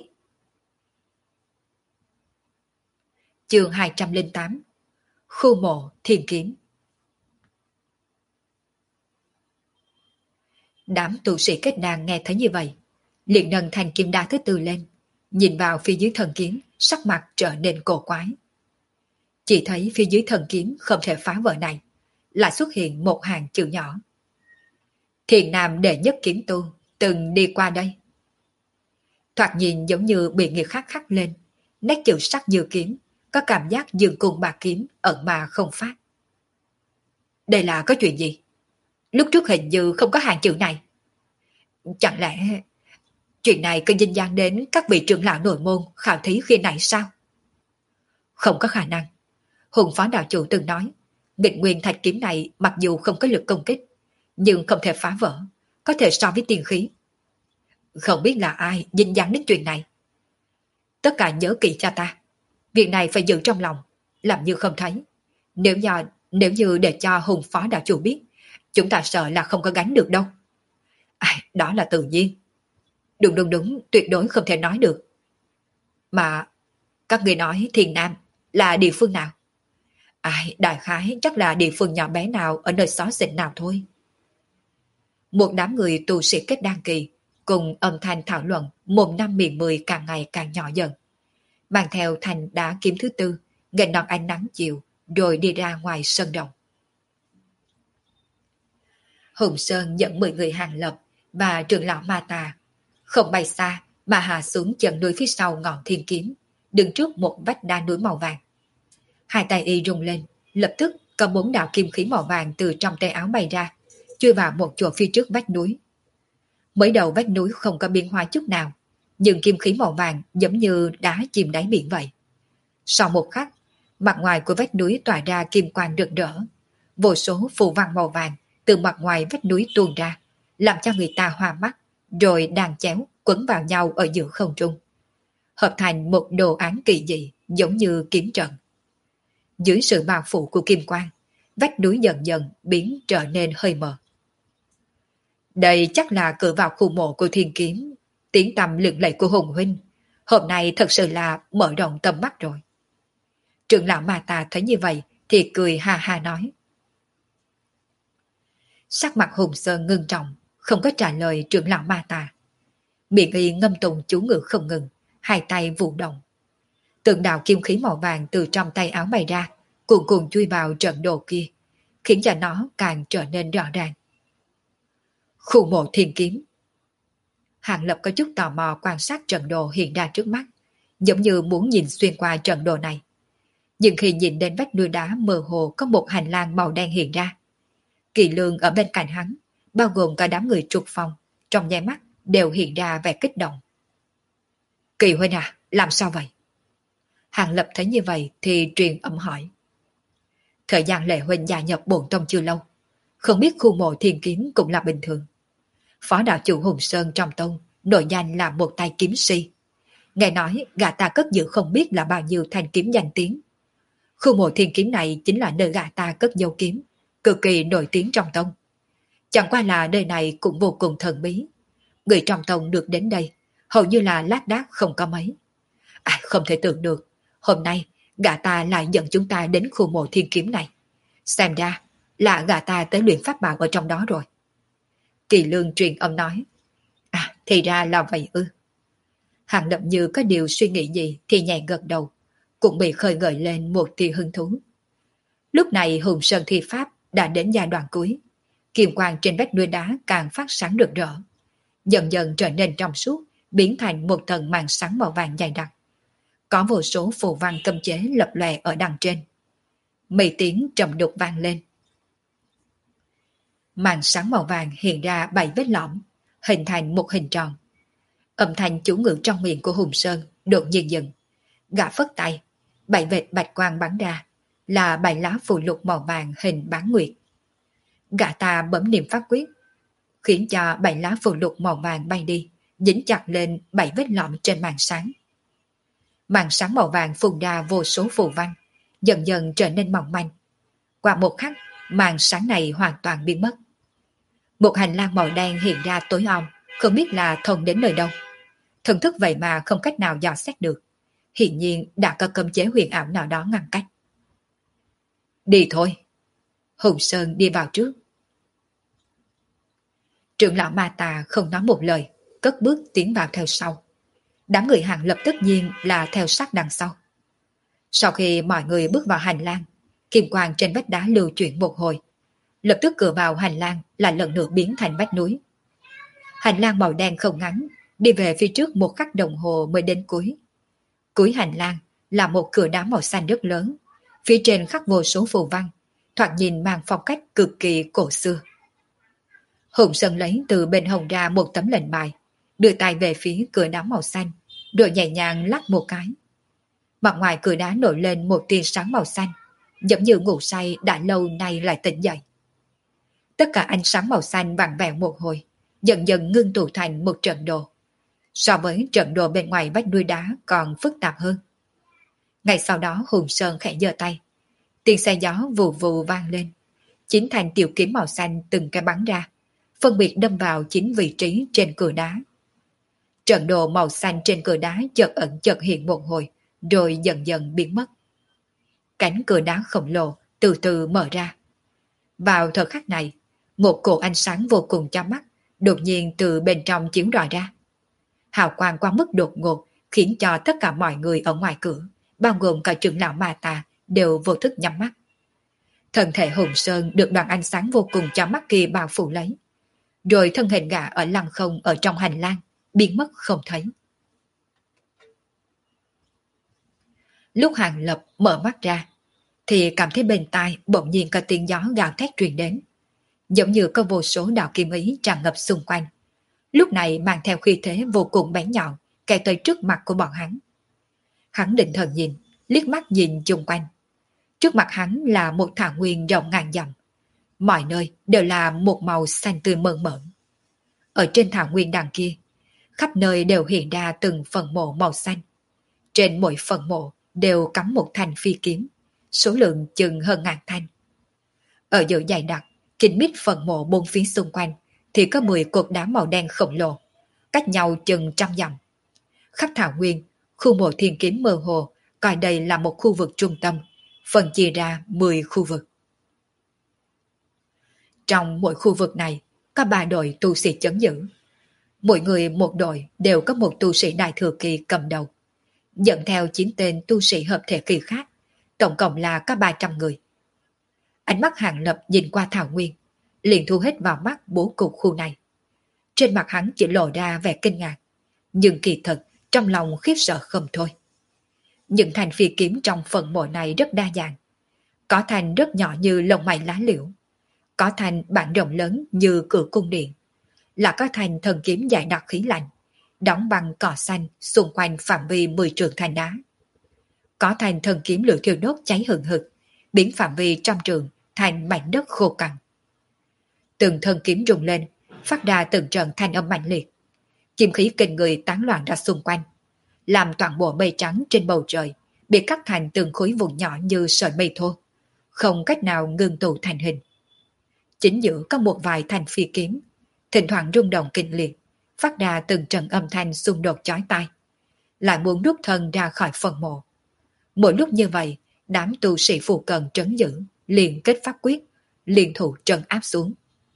Chương 208, khu mộ thiên kiếm. Đám tu sĩ kết đàn nghe thấy như vậy, liền nâng thanh kim đá thứ tư lên, nhìn vào phía dưới thần kiếm, sắc mặt trở nên cổ quái. Chỉ thấy phía dưới thần kiếm không thể phá vỡ này, lại xuất hiện một hàng chữ nhỏ. Thiền Nam đệ nhất kiếm tu, từng đi qua đây. Thoạt nhìn giống như bị người khác khắc lên, nét chữ sắc như kiếm, có cảm giác dường cùng bạc kiếm ẩn mà không phát. Đây là có chuyện gì? Lúc trước hình như không có hàng chữ này. Chẳng lẽ chuyện này cần dinh dáng đến các vị trưởng lão nội môn khảo thí khi nãy sao? Không có khả năng. Hùng phó đạo chủ từng nói, nghịch nguyên thạch kiếm này mặc dù không có lực công kích, nhưng không thể phá vỡ, có thể so với tiên khí. Không biết là ai dính dáng đến chuyện này. Tất cả nhớ kỹ cho ta. Việc này phải giữ trong lòng, làm như không thấy. Nếu như để cho Hùng phó đạo chủ biết, chúng ta sợ là không có gánh được đâu. Đó là tự nhiên. Đúng, tuyệt đối không thể nói được. Mà các người nói Thiền Nam là địa phương nào? Đại khái chắc là địa phương nhỏ bé nào ở nơi xó xỉnh nào thôi. Một đám người tu sĩ kết đan kỳ cùng âm thanh thảo luận mồm năm miệng mười càng ngày càng nhỏ dần. Mang theo thành đá kiếm thứ tư, nghênh đón ánh nắng chiều, rồi đi ra ngoài sân động. Hùng Sơn dẫn 10 người hàng lập và trưởng lão Ma Tà không bay xa mà hạ xuống chân núi phía sau ngọn thiên kiếm, đứng trước một vách đá núi màu vàng. Hai tay y rung lên, lập tức có 4 đạo kim khí màu vàng từ trong tay áo bay ra, chui vào một chỗ phía trước vách núi. Mới đầu vách núi không có biến hóa chút nào, nhưng kim khí màu vàng giống như đá chìm đáy biển vậy. Sau một khắc, mặt ngoài của vách núi tỏa ra kim quang rực rỡ, vô số phù văn màu vàng từ mặt ngoài vách núi tuôn ra, làm cho người ta hoa mắt, rồi đan chéo quấn vào nhau ở giữa không trung, hợp thành một đồ án kỳ dị giống như kiếm trận. Dưới sự bao phủ của kim quang, vách núi dần dần biến trở nên hơi mờ. Đây chắc là cửa vào khu mộ của thiên kiếm, tiếng tăm lừng lẫy của Hùng huynh. Hôm nay thật sự là mở rộng tầm mắt rồi. Trưởng lão Ma Tà thấy như vậy thì cười ha ha nói. Sắc mặt Hùng Sơn ngưng trọng, không có trả lời trưởng lão Ma Tà. Miệng y ngâm tụng chú ngữ không ngừng, hai tay vụ động. Từng đạo kim khí màu vàng từ trong tay áo bay ra, cuồn cuộn chui vào trận đồ kia, khiến cho nó càng trở nên rõ ràng. Khu mộ thiên kiếm. Hàng Lập có chút tò mò quan sát trận đồ hiện ra trước mắt, giống như muốn nhìn xuyên qua trận đồ này. Nhưng khi nhìn đến vách núi đá mơ hồ có một hành lang màu đen hiện ra. Kỳ Lương ở bên cạnh hắn, bao gồm cả đám người trục phong, trong nháy mắt đều hiện ra vẻ kích động. Kỳ huynh à, làm sao vậy? Hàng Lập thấy như vậy thì truyền âm hỏi. Thời gian Lệ huynh gia nhập bổn tông chưa lâu, không biết khu mộ thiên kiếm cũng là bình thường. Phó đạo chủ Hùng Sơn trong tông nổi danh là một tay kiếm si. Nghe nói gã ta cất giữ không biết là bao nhiêu thanh kiếm danh tiếng. Khu mộ thiên kiếm này chính là nơi gã ta cất dấu kiếm, cực kỳ nổi tiếng trong tông. Chẳng qua là nơi này cũng vô cùng thần bí. Người trong tông được đến đây hầu như là lác đác không có mấy. Không thể tưởng được, hôm nay gã ta lại dẫn chúng ta đến khu mộ thiên kiếm này. Xem ra là gã ta tới luyện pháp bảo ở trong đó rồi. Kỳ Lương truyền âm nói. Thì ra là vậy ư. Hàng Lập như có điều suy nghĩ gì thì nhẹ gật đầu, cũng bị khơi gợi lên một tia hứng thú. Lúc này Hùng Sơn thi pháp đã đến giai đoạn cuối. Kim quang trên vách núi đá càng phát sáng rực rỡ, dần dần trở nên trong suốt, biến thành một tầng màn sáng màu vàng dày đặc. Có vô số phù văn cấm chế lập lòe ở đằng trên. Mấy tiếng trầm đục vang lên. Màn sáng màu vàng hiện ra 7 vết lõm, hình thành một hình tròn. Âm thanh chú ngữ trong miệng của Hùng Sơn đột nhiên dừng. Gã phất tay, 7 vệt bạch quang bắn ra, là 7 lá phù lục màu vàng hình bán nguyệt. Gã ta bấm niệm pháp quyết, khiến cho 7 lá phù lục màu vàng bay đi, dính chặt lên 7 vết lõm trên màn sáng. Màn sáng màu vàng phun ra vô số phù văn, dần dần trở nên mỏng manh. Qua một khắc, màn sáng này hoàn toàn biến mất. Một hành lang màu đen hiện ra tối om, không biết là thông đến nơi đâu. Thần thức vậy mà không cách nào dò xét được. Hiển nhiên đã có cấm chế huyền ảo nào đó ngăn cách. Đi thôi. Hùng Sơn đi vào trước. Trưởng lão Ma Tà không nói một lời, cất bước tiến vào theo sau. Đám người Hàng Lập tất nhiên là theo sát đằng sau. Sau khi mọi người bước vào hành lang, kim quang trên vách đá lưu chuyển một hồi. Lập tức cửa vào hành lang lại lần nữa biến thành vách núi. Hành lang màu đen không ngắn, đi về phía trước một khắc đồng hồ mới đến cuối. Cuối hành lang là một cửa đá màu xanh rất lớn, phía trên khắc vô số phù văn, thoạt nhìn mang phong cách cực kỳ cổ xưa. Hùng Sơn lấy từ bên hông ra một tấm lệnh bài, đưa tay về phía cửa đá màu xanh, rồi nhẹ nhàng lắc một cái. Mặt ngoài cửa đá nổi lên một tia sáng màu xanh, giống như ngủ say đã lâu nay lại tỉnh dậy. Tất cả ánh sáng màu xanh vặn vẹo một hồi, dần dần ngưng tụ thành một trận đồ. So với trận đồ bên ngoài vách núi đá còn phức tạp hơn. Ngay sau đó Hùng Sơn khẽ giơ tay, tiếng xe gió vù vù vang lên, 9 thanh tiểu kiếm màu xanh từng cái bắn ra, phân biệt đâm vào 9 vị trí trên cửa đá. Trận đồ màu xanh trên cửa đá chợt ẩn chợt hiện một hồi, rồi dần dần biến mất. Cánh cửa đá khổng lồ từ từ mở ra. Vào thời khắc này, một cột ánh sáng vô cùng chói mắt đột nhiên từ bên trong chiếu rọi ra. Hào quang quá mức đột ngột khiến cho tất cả mọi người ở ngoài cửa, bao gồm cả trưởng lão Ma Tà, đều vô thức nhắm mắt. Thân thể Hùng Sơn được đoàn ánh sáng vô cùng chói mắt kia bao phủ lấy. Rồi thân hình gã ở lăng không ở trong hành lang, biến mất không thấy. Lúc Hàng Lập mở mắt ra, thì cảm thấy bên tai bỗng nhiên có tiếng gió gào thét truyền đến. Giống như có vô số đạo kim ý tràn ngập xung quanh. Lúc này mang theo khí thế vô cùng bén nhọn, kề tới trước mặt của bọn hắn. Hắn định thần nhìn, liếc mắt nhìn chung quanh. Trước mặt hắn là một thảo nguyên rộng ngàn dặm. Mọi nơi đều là một màu xanh tươi mơn mởn. Ở trên thảo nguyên đằng kia, khắp nơi đều hiện ra từng phần mộ màu xanh. Trên mỗi phần mộ đều cắm một thanh phi kiếm, số lượng chừng hơn 1000 thanh. Ở giữa dày đặc, kín mít phần mộ bốn phía xung quanh, thì có 10 cột đá màu đen khổng lồ, cách nhau chừng 100 dặm. Khắp thảo nguyên, khu mộ thiên kiếm mơ hồ, coi đây là một khu vực trung tâm, phân chia ra 10 khu vực. Trong mỗi khu vực này, có 3 đội tu sĩ chấn giữ. Mỗi người một đội đều có một tu sĩ đại thừa kỳ cầm đầu, dẫn theo 9 tên tu sĩ hợp thể kỳ khác, tổng cộng là có 300 người. Ánh mắt Hàng Lập nhìn qua thảo nguyên, liền thu hết vào mắt bố cục khu này. Trên mặt hắn chỉ lộ ra vẻ kinh ngạc, nhưng kỳ thực trong lòng khiếp sợ không thôi. Những thanh phi kiếm trong phần mộ này rất đa dạng. Có thanh rất nhỏ như lông mày lá liễu, có thanh bản rộng lớn như cửa cung điện, là có thanh thần kiếm dài đặc khí lạnh, đóng bằng cỏ xanh xung quanh phạm vi 10 trượng thành đá. Có thanh thần kiếm lửa thiêu đốt cháy hừng hực, biến phạm vi trăm trượng thành mảnh đất khô cằn. Từng thân kiếm rung lên, phát ra từng trận thanh âm mạnh liệt. Kim khí kinh người tán loạn ra xung quanh, làm toàn bộ mây trắng trên bầu trời bị cắt thành từng khối vụn nhỏ như sợi mây thô, không cách nào ngưng tụ thành hình. Chính giữa có một vài thanh phi kiếm, thỉnh thoảng rung động kinh liệt, phát ra từng trận âm thanh xung đột chói tai, lại muốn rút thân ra khỏi phần mộ. Mỗi lúc như vậy, đám tu sĩ phù cận trấn giữ liền kết pháp quyết, liền thủ trấn áp xuống.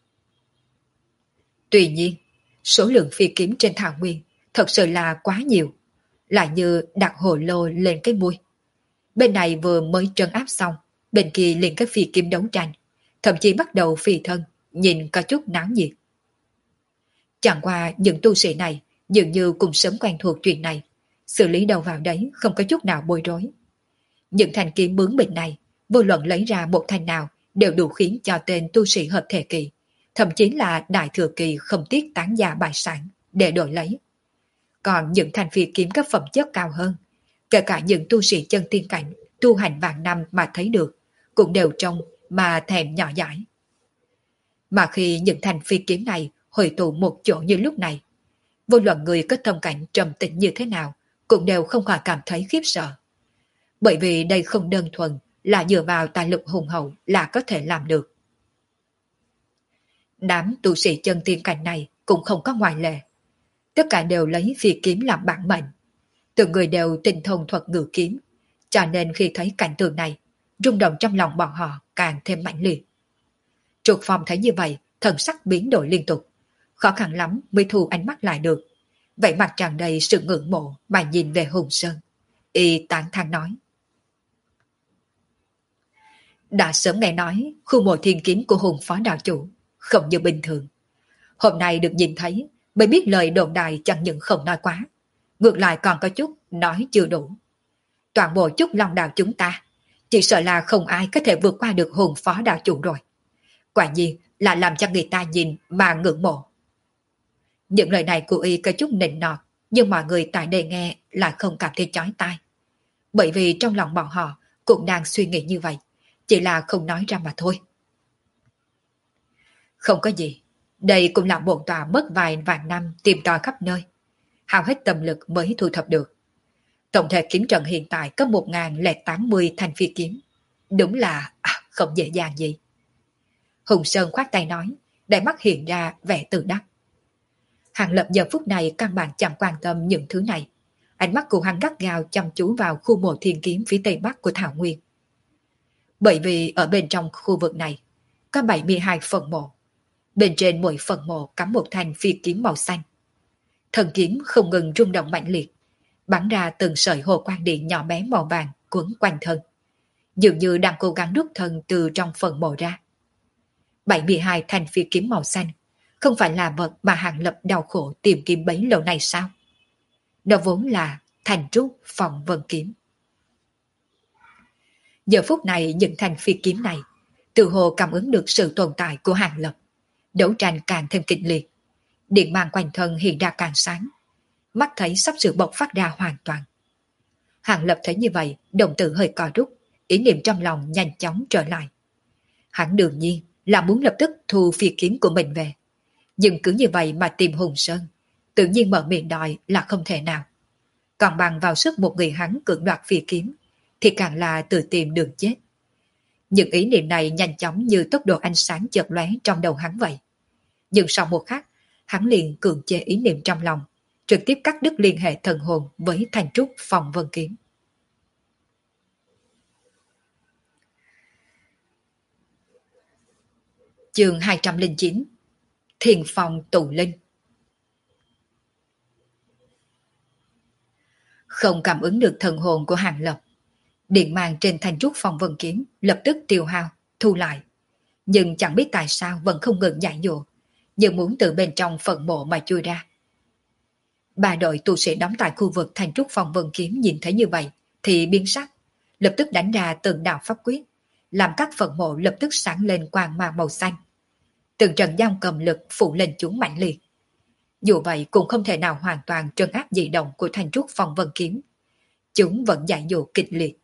Tuy nhiên, số lượng phi kiếm trên thảo nguyên thật sự là quá nhiều, lại như đặt hồ lô lên cái mui. Bên này vừa mới trấn áp xong, bên kia liền cái phi kiếm đấu tranh, thậm chí bắt đầu phi thân, nhìn có chút náo nhiệt. Chẳng qua những tu sĩ này dường như cũng sớm quen thuộc chuyện này, xử lý đầu vào đấy không có chút nào bối rối. Những thanh kiếm bướng bỉnh này, vô luận lấy ra một thanh nào đều đủ khiến cho tên tu sĩ hợp thể kỳ, thậm chí là đại thừa kỳ không tiếc tán gia bại sản để đổi lấy. Còn những thanh phi kiếm các phẩm chất cao hơn, kể cả những tu sĩ chân tiên cảnh tu hành vạn năm mà thấy được, cũng đều trông mà thèm nhỏ dãi. Mà khi những thanh phi kiếm này hội tụ một chỗ như lúc này, vô luận người có tâm cảnh trầm tĩnh như thế nào cũng đều không khỏi cảm thấy khiếp sợ. Bởi vì đây không đơn thuần là dựa vào tài lực hùng hậu là có thể làm được. Đám tu sĩ chân tiên cảnh này cũng không có ngoại lệ. Tất cả đều lấy phi kiếm làm bản mệnh. Từng người đều tinh thông thuật ngự kiếm, cho nên khi thấy cảnh tượng này, rung động trong lòng bọn họ càng thêm mãnh liệt. Trục Phong thấy như vậy, thần sắc biến đổi liên tục, khó khăn lắm mới thu ánh mắt lại được. Vậy mặt tràn đầy sự ngưỡng mộ mà nhìn về Hùng Sơn. Y tán thán nói. Đã sớm nghe nói khu mộ thiên kiếm của Hùng phó đạo chủ không như bình thường. Hôm nay được nhìn thấy mới biết lời đồn đại chẳng những không nói quá, ngược lại còn có chút nói chưa đủ. Toàn bộ Trúc Long đạo chúng ta chỉ sợ là không ai có thể vượt qua được Hùng phó đạo chủ rồi. Quả nhiên là làm cho người ta nhìn mà ngưỡng mộ. Những lời này của y có chút nịnh nọt, nhưng mọi người tại đây nghe lại không cảm thấy chói tai. Bởi vì trong lòng bọn họ cũng đang suy nghĩ như vậy, chỉ là không nói ra mà thôi. Không có gì, đây cũng là bổn tòa mất vài vạn năm tìm tòi khắp nơi, hao hết tâm lực mới thu thập được. Tổng thể kiếm trận hiện tại có 1080 thanh phi kiếm, đúng là không dễ dàng gì. Hùng Sơn khoát tay nói, đại mắt hiện ra vẻ tự đắc. Hàng Lập giờ phút này căn bản chẳng quan tâm những thứ này. Ánh mắt của hắn gắt gao chăm chú vào khu mộ thiên kiếm phía tây bắc của Thảo Nguyên. Bởi vì ở bên trong khu vực này có 72 phần mộ. Bên trên mỗi phần mộ cắm một thanh phi kiếm màu xanh. Thần kiếm không ngừng rung động mạnh liệt, bắn ra từng sợi hồ quang điện nhỏ bé màu vàng quấn quanh thân, dường như đang cố gắng rút thân từ trong phần mộ ra. 72 thanh phi kiếm màu xanh không phải là vật mà Hàng Lập đau khổ tìm kiếm bấy lâu nay sao? Nó vốn là Thành Trúc Phong Vân Kiếm. Giờ phút này những thanh phi kiếm này tự hồ cảm ứng được sự tồn tại của Hàng Lập. Đấu tranh càng thêm kịch liệt, điện mang quanh thân hiện ra càng sáng, mắt thấy sắp sửa bộc phát ra hoàn toàn. Hàng Lập thấy như vậy, đồng tử hơi co rút, ý niệm trong lòng nhanh chóng trở lại. Hắn đương nhiên là muốn lập tức thu phi kiếm của mình về, nhưng cứ như vậy mà tìm Hùng Sơn, tự nhiên mở miệng đòi là không thể nào. Còn bằng vào sức một người hắn cưỡng đoạt phi kiếm, thì càng là tự tìm đường chết. Những ý niệm này nhanh chóng như tốc độ ánh sáng chợt lóe trong đầu hắn vậy. Nhưng sau một khắc, hắn liền cưỡng chế ý niệm trong lòng, trực tiếp cắt đứt liên hệ thần hồn với Thành Trúc Phong Vân Kiếm. Chương 209 Thiền Phong Tụ Linh. Không cảm ứng được thần hồn của Hàng Lập, điện mang trên Thành Trúc Phong Vân Kiếm lập tức tiêu hao, thu lại. Nhưng chẳng biết tại sao vẫn không ngừng dại dỗ, như muốn từ bên trong phần mộ mà chui ra. Ba đội tu sĩ đóng tại khu vực Thành Trúc Phong Vân Kiếm nhìn thấy như vậy thì biến sắc, lập tức đánh ra từng đạo pháp quyết, làm các phần mộ lập tức sáng lên quang mang màu xanh. Từng trận giam cầm lực phụ lên chúng mạnh liệt. Dù vậy cũng không thể nào hoàn toàn trấn áp dị động của Thành Trúc Phong Vân Kiếm. Chúng vẫn dại dỗ kịch liệt.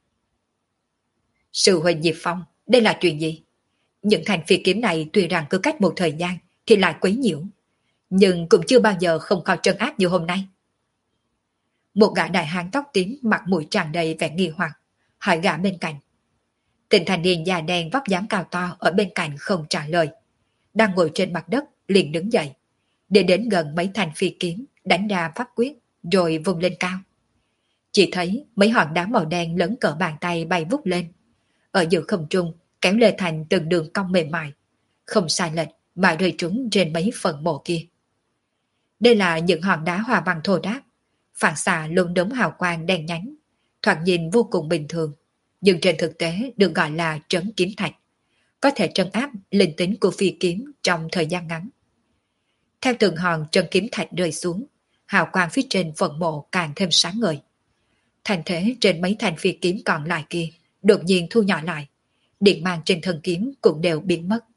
Sư huynh Diệp Phong, đây là chuyện gì? Những thanh phi kiếm này tuy rằng cứ cách một thời gian thì lại quấy nhiễu, nhưng cũng chưa bao giờ không có trấn áp như hôm nay. Một gã đại hán tóc tím mặt mũi tràn đầy vẻ nghi hoặc, hỏi gã bên cạnh. Tên thanh niên da đen vóc dáng cao to ở bên cạnh không trả lời, đang ngồi trên mặt đất liền đứng dậy, để đến gần mấy thanh phi kiếm, đánh ra pháp quyết, rồi vung lên cao. Chỉ thấy mấy hòn đá màu đen lớn cỡ bàn tay bay vút lên, ở giữa không trung kéo lê thành từng đường cong mềm mại, không sai lệch mà rơi trúng trên mấy phần mộ kia. Đây là những hòn đá hòa bằng thô ráp, phản xạ luôn đốm hào quang đen nhánh, thoạt nhìn vô cùng bình thường, nhưng trên thực tế được gọi là trấn kiếm thạch, có thể trấn áp linh tính của phi kiếm trong thời gian ngắn. Theo từng hòn trấn kiếm thạch rơi xuống, hào quang phía trên phần mộ càng thêm sáng ngời. Thành thế trên mấy thanh phi kiếm còn lại kia đột nhiên thu nhỏ lại, điện mang trên thân kiếm cũng đều biến mất.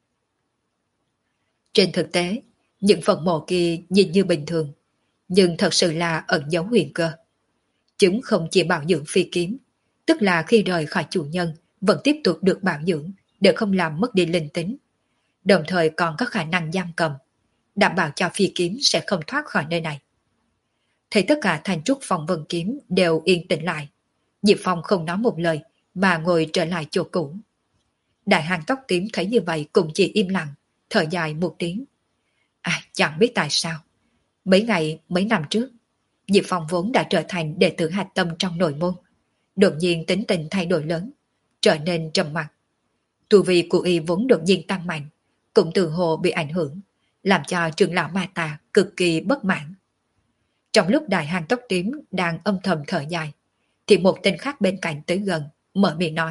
Trên thực tế, những phần mộ kia nhìn như bình thường, nhưng thật sự là ẩn giấu huyền cơ. Chúng không chỉ bảo dưỡng phi kiếm, tức là khi rời khỏi chủ nhân vẫn tiếp tục được bảo dưỡng để không làm mất đi linh tính, đồng thời còn có khả năng giam cầm, đảm bảo cho phi kiếm sẽ không thoát khỏi nơi này. Thấy tất cả Thành Trúc Phong Vân Kiếm đều yên tĩnh lại, Diệp Phong không nói một lời mà ngồi trở lại chỗ cũ. Đại hán tóc tím thấy như vậy cũng chỉ im lặng, thở dài một tiếng. Chẳng biết tại sao, mấy năm trước, Diệp Phong vốn đã trở thành đệ tử hạch tâm trong nội môn, đột nhiên tính tình thay đổi lớn, trở nên trầm mặc. Tu vi của y vốn đột nhiên tăng mạnh, cũng từ hồ bị ảnh hưởng, làm cho trưởng lão Ma Tà cực kỳ bất mãn. Trong lúc đại hang tóc tím đang âm thầm thở dài, thì một tên khác bên cạnh tới gần, mở miệng nói.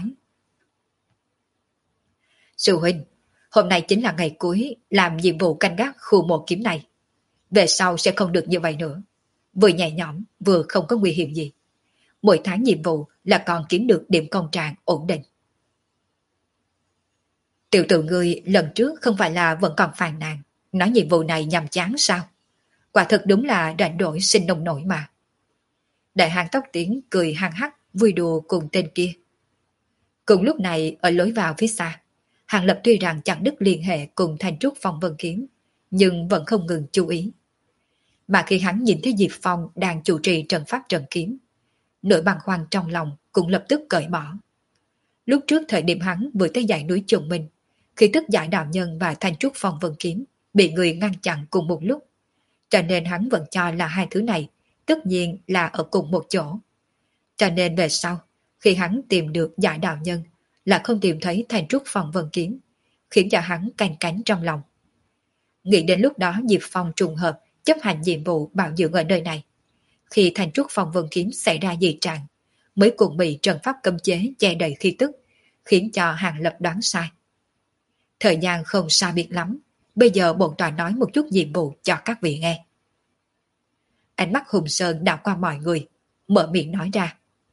Sư huynh, hôm nay chính là ngày cuối làm nhiệm vụ canh gác khu mộ kiếm này. Về sau sẽ không được như vậy nữa. Vừa nhẹ nhõm, vừa không có nguy hiểm gì. Mỗi tháng nhiệm vụ là còn kiếm được điểm công trạng ổn định. Tiểu tử ngươi lần trước không phải là vẫn còn phàn nàn, nói nhiệm vụ này nhàm chán sao? Quả thực đúng là rảnh rỗi sinh nông nổi mà. Đại hàng tóc tiếng cười hăng hắc vui đùa cùng tên kia. Cùng lúc này ở lối vào phía xa, Hàng Lập tuy rằng chặt đứt liên hệ cùng Thanh Trúc Phong Vân Kiếm, nhưng vẫn không ngừng chú ý. Mà khi hắn nhìn thấy Diệp Phong đang chủ trì trận pháp trận kiếm, nỗi băn khoăn trong lòng cũng lập tức cởi bỏ. Lúc trước thời điểm hắn vừa tới dãy núi Trùng Minh, khi tức giải đạo nhân và Thanh Trúc Phong Vân Kiếm bị người ngăn chặn cùng một lúc, cho nên hắn vẫn cho là hai thứ này tất nhiên là ở cùng một chỗ. Cho nên về sau, khi hắn tìm được giải đạo nhân, là không tìm thấy Thanh Trúc Phong Vân Kiếm, khiến cho hắn canh cánh trong lòng. Nghĩ đến lúc đó Diệp Phong trùng hợp chấp hành nhiệm vụ bảo dưỡng ở nơi này. Khi Thanh Trúc Phong Vân Kiếm xảy ra dị trạng, mới cùng bị trận pháp cấm chế che đậy khí tức, khiến cho Hàng Lập đoán sai. Thời gian không xa biệt lắm, bây giờ bổn tọa nói một chút nhiệm vụ cho các vị nghe. Ánh mắt Hùng Sơn đảo qua mọi người, mở miệng nói ra.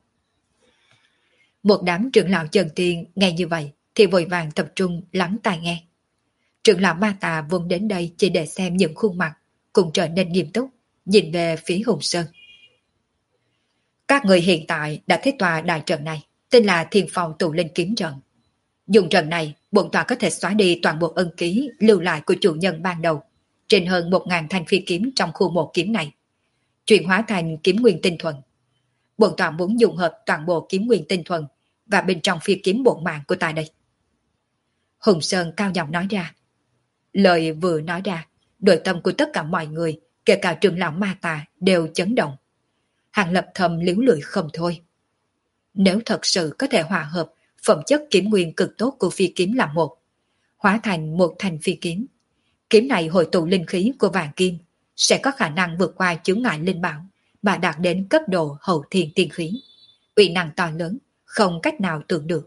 Một đám trưởng lão chân tiên nghe như vậy thì vội vàng tập trung lắng tai nghe. Trưởng lão Ma Tà vốn đến đây chỉ để xem những khuôn mặt cũng trở nên nghiêm túc, nhìn về phía Hùng Sơn. Các người hiện tại đã thấy tòa đại trận này, tên là Thiên Phong Tụ Linh Kiếm Trận. Dùng trận này, bổn tọa có thể xóa đi toàn bộ ân ký lưu lại của chủ nhân ban đầu, trên hơn 1.000 thanh phi kiếm trong khu mộ kiếm này, chuyển hóa thành kiếm nguyên tinh thuần. Bổn tọa muốn dùng hợp toàn bộ kiếm nguyên tinh thuần và bên trong phi kiếm bổn mạng của ta đây. Hùng Sơn cao giọng nói ra. Lời vừa nói ra, nội tâm của tất cả mọi người, kể cả trưởng lão Ma Tà, đều chấn động. Hàng Lập thầm liếu lưỡi không thôi. Nếu thật sự có thể hòa hợp phẩm chất kiếm nguyên cực tốt của phi kiếm là một, hóa thành một thành phi kiếm, kiếm này hội tụ linh khí của vàng kim, sẽ có khả năng vượt qua chướng ngại linh bảo và đạt đến cấp độ hậu thiên tiên khí. Uy năng to lớn, không cách nào tưởng được.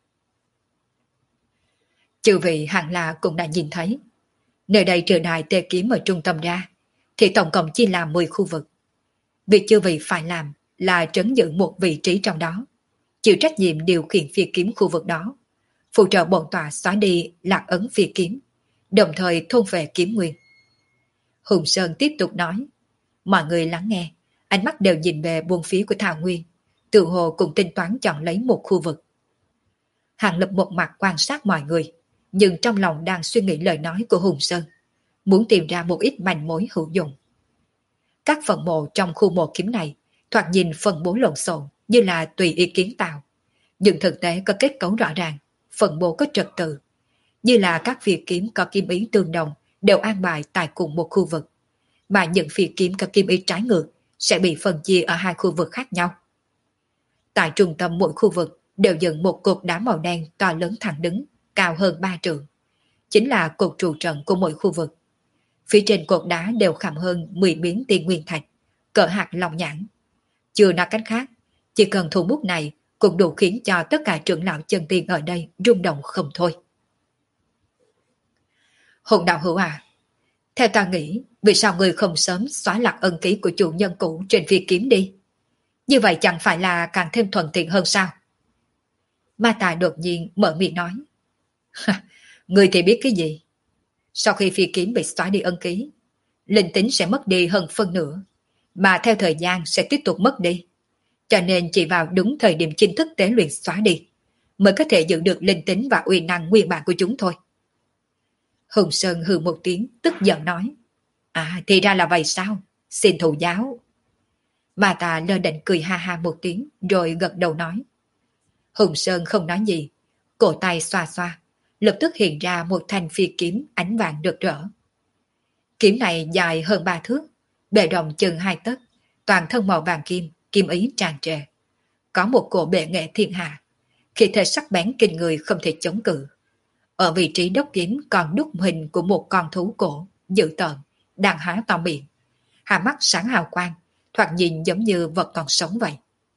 Chư vị hẳn là cũng đã nhìn thấy, nơi đây trừ đại tê kiếm ở trung tâm ra, thì tổng cộng chia làm 10 khu vực. Việc chư vị phải làm là trấn giữ một vị trí trong đó, chịu trách nhiệm điều khiển phi kiếm khu vực đó, phụ trợ bổn tọa xóa đi lạc ấn phi kiếm, đồng thời thôn về kiếm nguyên. Hùng Sơn tiếp tục nói. Mọi người lắng nghe, ánh mắt đều nhìn về buôn phía của Thảo Nguyên, tự hồ cùng tính toán chọn lấy một khu vực. Hàng Lập một mặt quan sát mọi người, nhưng trong lòng đang suy nghĩ lời nói của Hùng Sơn, muốn tìm ra một ít manh mối hữu dụng. Các phần mộ trong khu mộ kiếm này thoạt nhìn phân bố lộn xộn như là tùy ý kiến tạo, nhưng thực tế có kết cấu rõ ràng, phần mộ có trật tự, như là các phi kiếm có kim ý tương đồng đều an bài tại cùng một khu vực, mà những phi kiếm có kim ý trái ngược sẽ bị phân chia ở hai khu vực khác nhau. Tại trung tâm mỗi khu vực đều dựng một cột đá màu đen to lớn thẳng đứng, cao hơn 3 trượng, chính là cột trụ trận của mỗi khu vực. Phía trên cột đá đều khảm hơn 10 miếng tiên nguyên thạch, cỡ hạt long nhãn. Chưa nói cách khác, chỉ cần thủ bút này cũng đủ khiến cho tất cả trưởng lão chân tiên ở đây rung động không thôi. Hùng đạo hữu à, theo ta nghĩ, vì sao người không sớm xóa lạc ân ký của chủ nhân cũ trên phi kiếm đi? Như vậy chẳng phải là càng thêm thuận tiện hơn sao? Ma Tài đột nhiên mở miệng nói. Người thì biết cái gì? Sau khi phi kiếm bị xóa đi ân ký, linh tính sẽ mất đi hơn phân nửa, mà theo thời gian sẽ tiếp tục mất đi. Cho nên chỉ vào đúng thời điểm chính thức tế luyện xóa đi, mới có thể giữ được linh tính và uy năng nguyên bản của chúng thôi. Hùng Sơn hừ một tiếng, tức giận nói. À, thì ra là vậy sao? Xin thụ giáo. Bà ta lơ đễnh cười ha ha một tiếng, rồi gật đầu nói. Hùng Sơn không nói gì, cổ tay xoa xoa, lập tức hiện ra một thanh phi kiếm ánh vàng rực rỡ. Kiếm này dài hơn 3 thước, bề rộng chừng 2 tấc, toàn thân màu vàng kim, kim ý tràn trề. Có một cổ bệ nghệ thiên hạ, khi thể sắc bén kinh người không thể chống cự. Ở vị trí đốc kiếm còn đúc hình của một con thú cổ, dữ tợn, đang há to miệng. Hai mắt sáng hào quang, thoạt nhìn giống như vật còn sống vậy.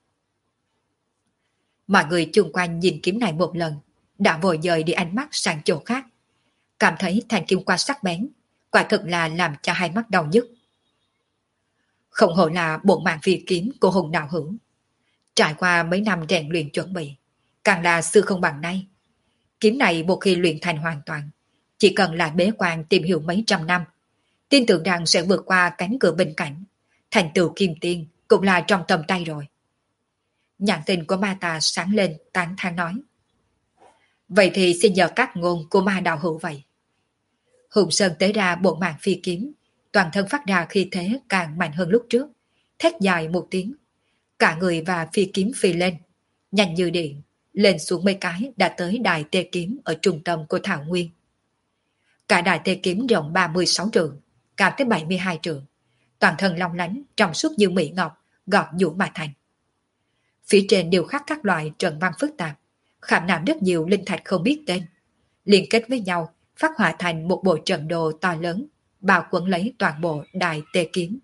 Mọi người chung quanh nhìn kiếm này một lần, đã vội dời đi ánh mắt sang chỗ khác. Cảm thấy thanh kim qua sắc bén, quả thực là làm cho hai mắt đau nhức. Không hổ là bộ mạng phi kiếm của Hùng Đạo Hữu. Trải qua mấy năm rèn luyện chuẩn bị, càng là xưa không bằng nay. Kiếm này một khi luyện thành hoàn toàn, chỉ cần là bế quan tìm hiểu mấy trăm năm, tin tưởng rằng sẽ vượt qua cánh cửa bên cạnh, thành tựu kim tiên cũng là trong tầm tay rồi. Nhãn tình của ma tà sáng lên tán thán nói. Vậy thì xin nhờ các ngôn của ma đạo hữu vậy. Hùng Sơn tế ra bộ mạng phi kiếm, toàn thân phát ra khí thế càng mạnh hơn lúc trước, thét dài một tiếng. Cả người và phi kiếm phi lên, nhanh như điện, lên xuống mấy cái đã tới đài tê kiếm ở trung tâm của Thảo Nguyên. Cả đài tê kiếm rộng 36 trượng, cao tới 72 trượng, toàn thân long lánh, trong suốt như mỹ ngọc, gọt giũa mà thành. Phía trên đều khắc các loại trận văn phức tạp, khảm nạm rất nhiều linh thạch không biết tên, liên kết với nhau phát họa thành một bộ trận đồ to lớn, bao quấn lấy toàn bộ đài tê kiếm.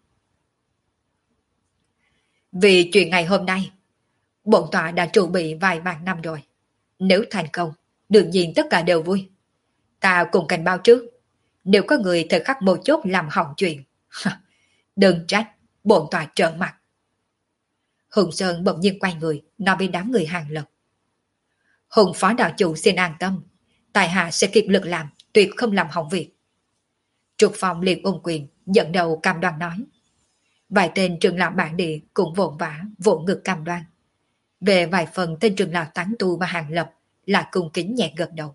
Vì chuyện ngày hôm nay, bổn tọa đã chuẩn bị vài vạn năm rồi. Nếu thành công, đương nhiên tất cả đều vui. Ta cùng cảnh báo trước, nếu có người thời khắc một chốt làm hỏng chuyện, đừng trách, bổn tọa trợn mặt. Hùng Sơn bỗng nhiên quay người, nói với đám người Hàng Lập. Hùng phó đạo chủ xin an tâm, tài hạ sẽ kịp lực làm, tuyệt không làm hỏng việc. Trục Phong liền ôm quyền, dẫn đầu cam đoan nói. Vài tên trưởng lão bản địa cũng vội vã, vỗ ngực cam đoan. Về vài phần tên trưởng lão Tán Tu và Hàng Lập là cung kính nhẹ gật đầu.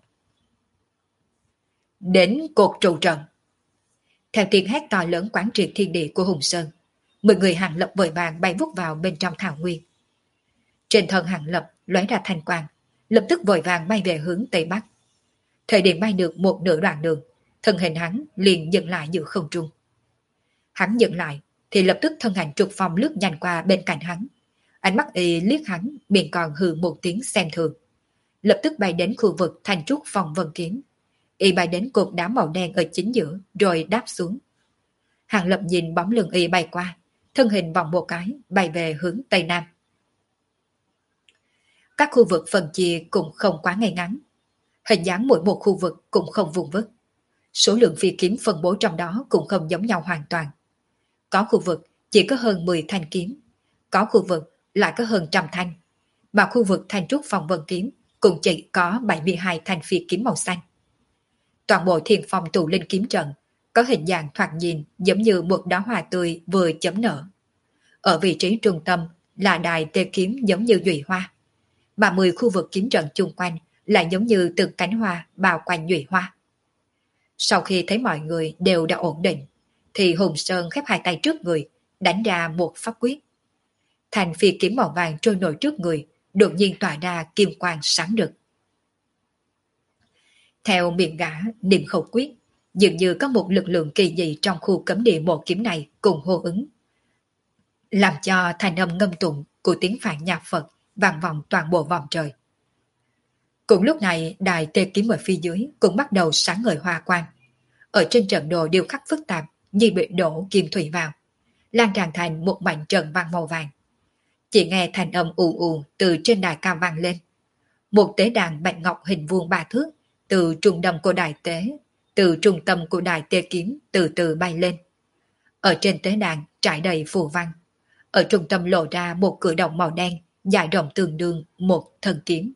Đến cột trụ trận. Theo tiếng hét to lớn quán triệt thiên địa của Hùng Sơn, 10 người Hàng Lập vội vàng bay vút vào bên trong thảo nguyên. Trên thân Hàng Lập lóe ra thanh quang, lập tức vội vàng bay về hướng Tây Bắc. Thời điểm bay được một nửa đoạn đường, thân hình hắn liền dừng lại giữa không trung. Hắn dừng lại, thì lập tức thân ảnh Trục Phong lướt nhanh qua bên cạnh hắn. Ánh mắt y liếc hắn, miệng còn hừ một tiếng xem thường. Lập tức bay đến khu vực thành trúc Phong Vân Kiếm. Y bay đến cột đá màu đen ở chính giữa, rồi đáp xuống. Hàng Lập nhìn bóng lưng y bay qua, thân hình vòng một cái, bay về hướng Tây Nam. Các khu vực phân chia cũng không quá ngay ngắn. Hình dáng mỗi một khu vực cũng không vuông vức. Số lượng phi kiếm phân bố trong đó cũng không giống nhau hoàn toàn. Có khu vực chỉ có hơn 10 thanh kiếm, có khu vực lại có hơn trăm thanh, mà khu vực thành trúc Phong Vân Kiếm cũng chỉ có 72 thanh phi kiếm màu xanh. Toàn bộ Thiên Phong tụ linh kiếm trận có hình dạng thoạt nhìn giống như một đóa hoa tươi vừa chấm nở. Ở vị trí trung tâm là đài tê kiếm giống như nhụy hoa, mà 10 khu vực kiếm trận chung quanh lại giống như từng cánh hoa bao quanh nhụy hoa. Sau khi thấy mọi người đều đã ổn định, thì Hùng Sơn khép hai tay trước người, đánh ra một pháp quyết. Thành phi kiếm màu vàng trôi nổi trước người, đột nhiên tỏa ra kim quang sáng rực. Theo miệng gã niệm khẩu quyết, dường như có một lực lượng kỳ dị trong khu cấm địa một kiếm này cùng hô ứng, làm cho thành âm ngâm tụng của tiếng phạn nhạc Phật vang vọng toàn bộ vòng trời. Cùng lúc này, đài tê kiếm ở phía dưới cũng bắt đầu sáng ngời hoa quang. Ở trên trận đồ điêu khắc phức tạp như bị đổ kim thủy vào, lan tràn thành một mảnh trận vàng màu vàng. Chỉ nghe thành âm ù ù từ trên đài cao vang lên. Một tế đàn bạch ngọc hình vuông 3 thước từ trung tâm của đài tế, từ trung tâm của đài tê kiếm từ từ bay lên. Ở trên tế đàn trải đầy phù văn. Ở trung tâm lộ ra một cửa động màu đen dài rộng tương đương một thân kiếm.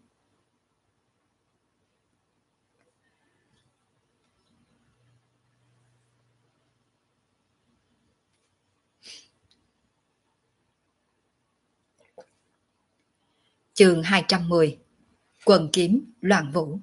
Chương 210. Quần kiếm loạn vũ.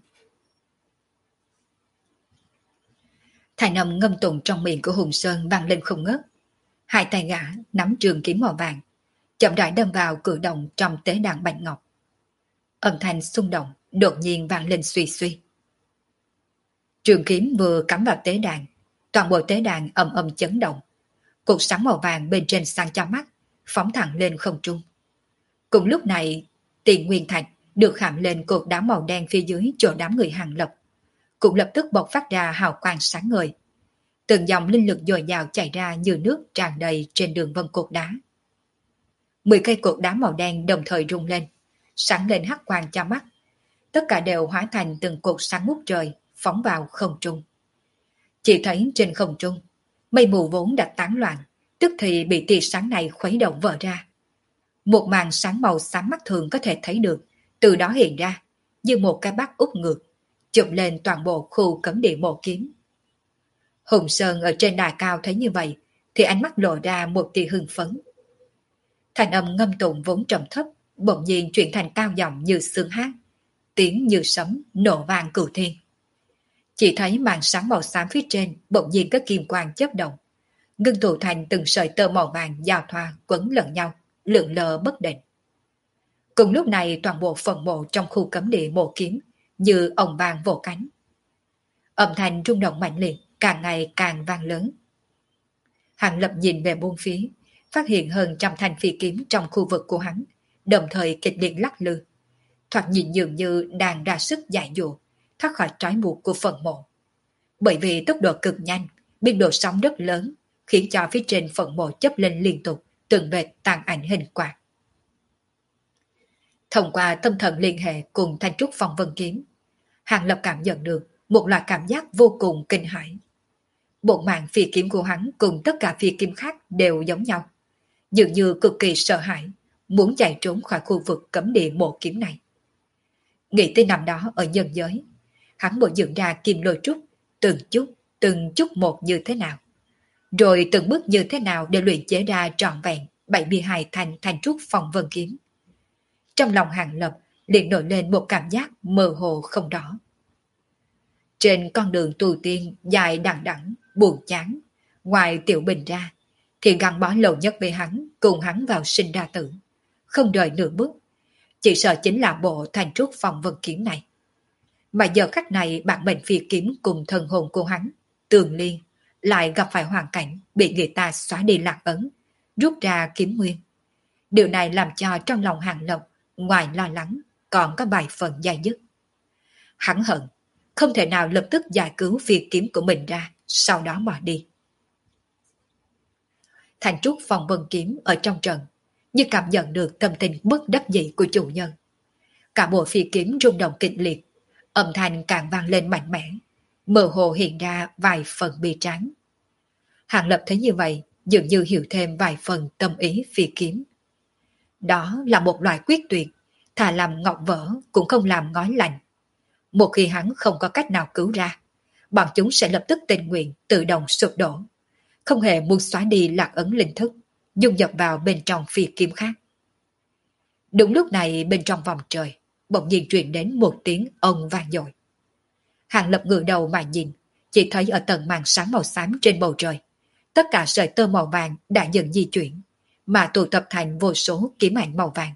Thành âm ngâm tụng trong miệng của Hùng Sơn vang lên không ngớt. Hai tay gã nắm trường kiếm màu vàng, chậm rãi đâm vào cửa động trong tế đàn bạch ngọc. Âm thanh xung động đột nhiên vang lên suy suy. Trường kiếm vừa cắm vào tế đàn, toàn bộ tế đàn ầm ầm chấn động. Cột sáng màu vàng bên trên sang cho mắt, phóng thẳng lên không trung. Cùng lúc này, Tiền Nguyên Thạch được khảm lên cột đá màu đen phía dưới chỗ đám người Hàng Lập, cũng lập tức bộc phát ra hào quang sáng ngời. từng dòng linh lực dồi dào chảy ra như nước tràn đầy trên đường vân cột đá. 10 cây cột đá màu đen đồng thời rung lên, sáng lên hắc quang cho mắt. Tất cả đều hóa thành từng cột sáng ngút trời, phóng vào không trung. Chỉ thấy trên không trung, mây mù vốn đã tán loạn, tức thì bị tia sáng này khuấy động vỡ ra. Một màn sáng màu xám mắt thường có thể thấy được, từ đó hiện ra, như một cái bát úp ngược, chụp lên toàn bộ khu cấm địa mộ kiếm. Hùng Sơn ở trên đài cao thấy như vậy, thì ánh mắt lộ ra một tia hưng phấn. Thanh âm ngâm tụng vốn trầm thấp, bỗng nhiên chuyển thành cao giọng như sương hát, tiếng như sấm nổ vang cửu thiên. Chỉ thấy màn sáng màu xám phía trên bỗng nhiên có kim quang chớp động, ngưng tụ thành từng sợi tơ màu vàng giao thoa quấn lẫn nhau, lượn lờ bất định. Cùng lúc này toàn bộ phần mộ trong khu cấm địa mộ kiếm như ồng vàng vỗ cánh. Âm thanh rung động mạnh liệt càng ngày càng vang lớn. Hàng Lập nhìn về bốn phía, phát hiện hơn trăm thanh phi kiếm trong khu vực của hắn, đồng thời kịch liệt lắc lư. Thoạt nhìn dường như đang ra sức giải dụa, thoát khỏi trói buộc của phần mộ. Bởi vì tốc độ cực nhanh, biên độ sóng rất lớn, khiến cho phía trên phần mộ chớp lên liên tục, từng vệt tàn ảnh hình quạt. Thông qua tâm thần liên hệ cùng Thanh Trúc Phong Vân Kiếm, Hàng Lập cảm nhận được một loại cảm giác vô cùng kinh hãi. Bộ mạng phi kiếm của hắn cùng tất cả phi kiếm khác đều giống nhau, dường như cực kỳ sợ hãi, muốn chạy trốn khỏi khu vực cấm địa mộ kiếm này. Nghĩ tới năm đó ở nhân giới, hắn bồi dưỡng ra kim lôi trúc, từng chút một như thế nào, rồi từng bước như thế nào để luyện chế ra trọn vẹn 72 thanh Thanh Trúc Phong Vân Kiếm. Trong lòng Hàng Lập liền nổi lên một cảm giác mơ hồ không rõ. Trên con đường tu tiên dài đằng đẵng, buồn chán, ngoài Tiểu Bình ra, thì gắn bó lâu nhất với hắn, cùng hắn vào sinh ra tử, không rời nửa bước. Chỉ sợ chính là bộ Thanh Trúc Phong Vân Kiếm này. Mà giờ khắc này bản mệnh phi kiếm cùng thần hồn của hắn, Tường Liên, lại gặp phải hoàn cảnh bị người ta xóa đi lạc ấn, rút ra kiếm nguyên. Điều này làm cho trong lòng Hàng Lập, ngoài lo lắng, còn có vài phần dai dứt. Hắn hận, không thể nào lập tức giải cứu phi kiếm của mình ra, sau đó bỏ đi. Thanh Trúc Phong Vân Kiếm ở trong trận, như cảm nhận được tâm tình bất đắc dĩ của chủ nhân. Cả bộ phi kiếm rung động kịch liệt, âm thanh càng vang lên mạnh mẽ, mơ hồ hiện ra vài phần bi tráng. Hàng Lập thấy như vậy, dường như hiểu thêm vài phần tâm ý phi kiếm. Đó là một loại quyết tuyệt, thà làm ngọc vỡ cũng không làm ngói lành. Một khi hắn không có cách nào cứu ra, bọn chúng sẽ lập tức tình nguyện tự động sụp đổ, không hề muốn xóa đi lạc ấn linh thức, dung nhập vào bên trong phi kiếm khác. Đúng lúc này bên trong vòng trời, bỗng nhiên truyền đến một tiếng ông vang dội. Hàng Lập ngửa đầu mà nhìn, chỉ thấy ở tầng màn sáng màu xám trên bầu trời, tất cả sợi tơ màu vàng đã dần di chuyển, mà tụ tập thành vô số kiếm ảnh màu vàng.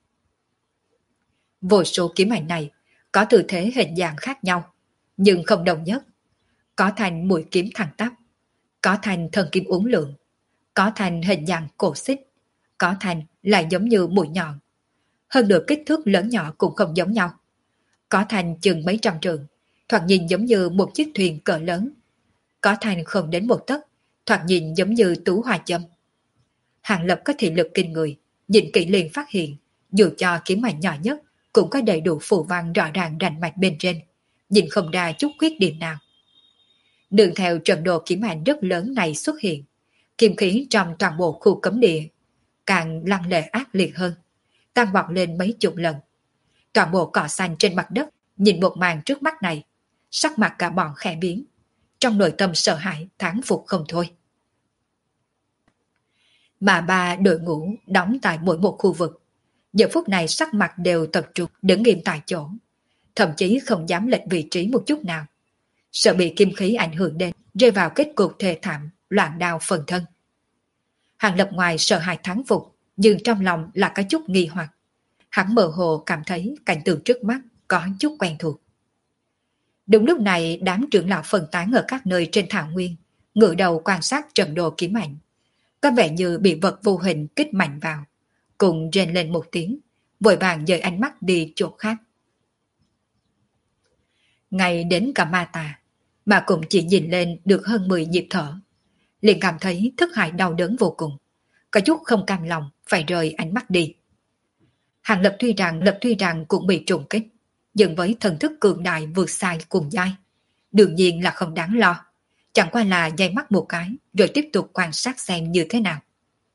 Vô số kiếm ảnh này có tư thế hình dạng khác nhau, nhưng không đồng nhất. Có thành mũi kiếm thẳng tắp, có thành thân kiếm uốn lượn, có thành hình dạng cổ xích, có thành lại giống như mũi nhọn. Hơn nữa kích thước lớn nhỏ cũng không giống nhau. Có thành chừng mấy trăm trượng, thoạt nhìn giống như một chiếc thuyền cỡ lớn. Có thành không đến một tấc, thoạt nhìn giống như tú hoa châm. Hàng Lập có thị lực kinh người, nhìn kỹ liền phát hiện, dù cho kiếm ảnh nhỏ nhất cũng có đầy đủ phù văn rõ ràng rành mạch bên trên, nhìn không ra chút khuyết điểm nào. Đường theo trận đồ kiếm ảnh rất lớn này xuất hiện, kiếm khí trong toàn bộ khu cấm địa càng lăng lệ ác liệt hơn, tăng vọt lên mấy chục lần. Toàn bộ cỏ xanh trên mặt đất nhìn một màn trước mắt này, sắc mặt cả bọn khẽ biến, trong nội tâm sợ hãi thán phục không thôi. Mà ba đội ngũ đóng tại mỗi một khu vực, giờ phút này sắc mặt đều tập trung đứng nghiêm tại chỗ, thậm chí không dám lệch vị trí một chút nào, sợ bị kim khí ảnh hưởng đến, rơi vào kết cục thê thảm, loạn đao phần thân. Hàng Lập ngoài sợ hãi thán phục, nhưng trong lòng là có chút nghi hoặc. Hắn mơ hồ cảm thấy cảnh tượng trước mắt có chút quen thuộc. Đúng lúc này đám trưởng lão phân tán ở các nơi trên thảo nguyên, ngửa đầu quan sát trận đồ kiếm ảnh, có vẻ như bị vật vô hình kích mạnh vào, cùng rên lên một tiếng, vội vàng dời ánh mắt đi chỗ khác. Ngay đến cả ma tà, mà cũng chỉ nhìn lên được hơn 10 nhịp thở. Liền cảm thấy Thức Hải đau đớn vô cùng, có chút không cam lòng phải rời ánh mắt đi. Hàng Lập tuy rằng cũng bị trùng kích, nhưng với thần thức cường đại vượt sai cùng giai, đương nhiên là không đáng lo. Chẳng qua là nháy mắt một cái rồi tiếp tục quan sát xem như thế nào.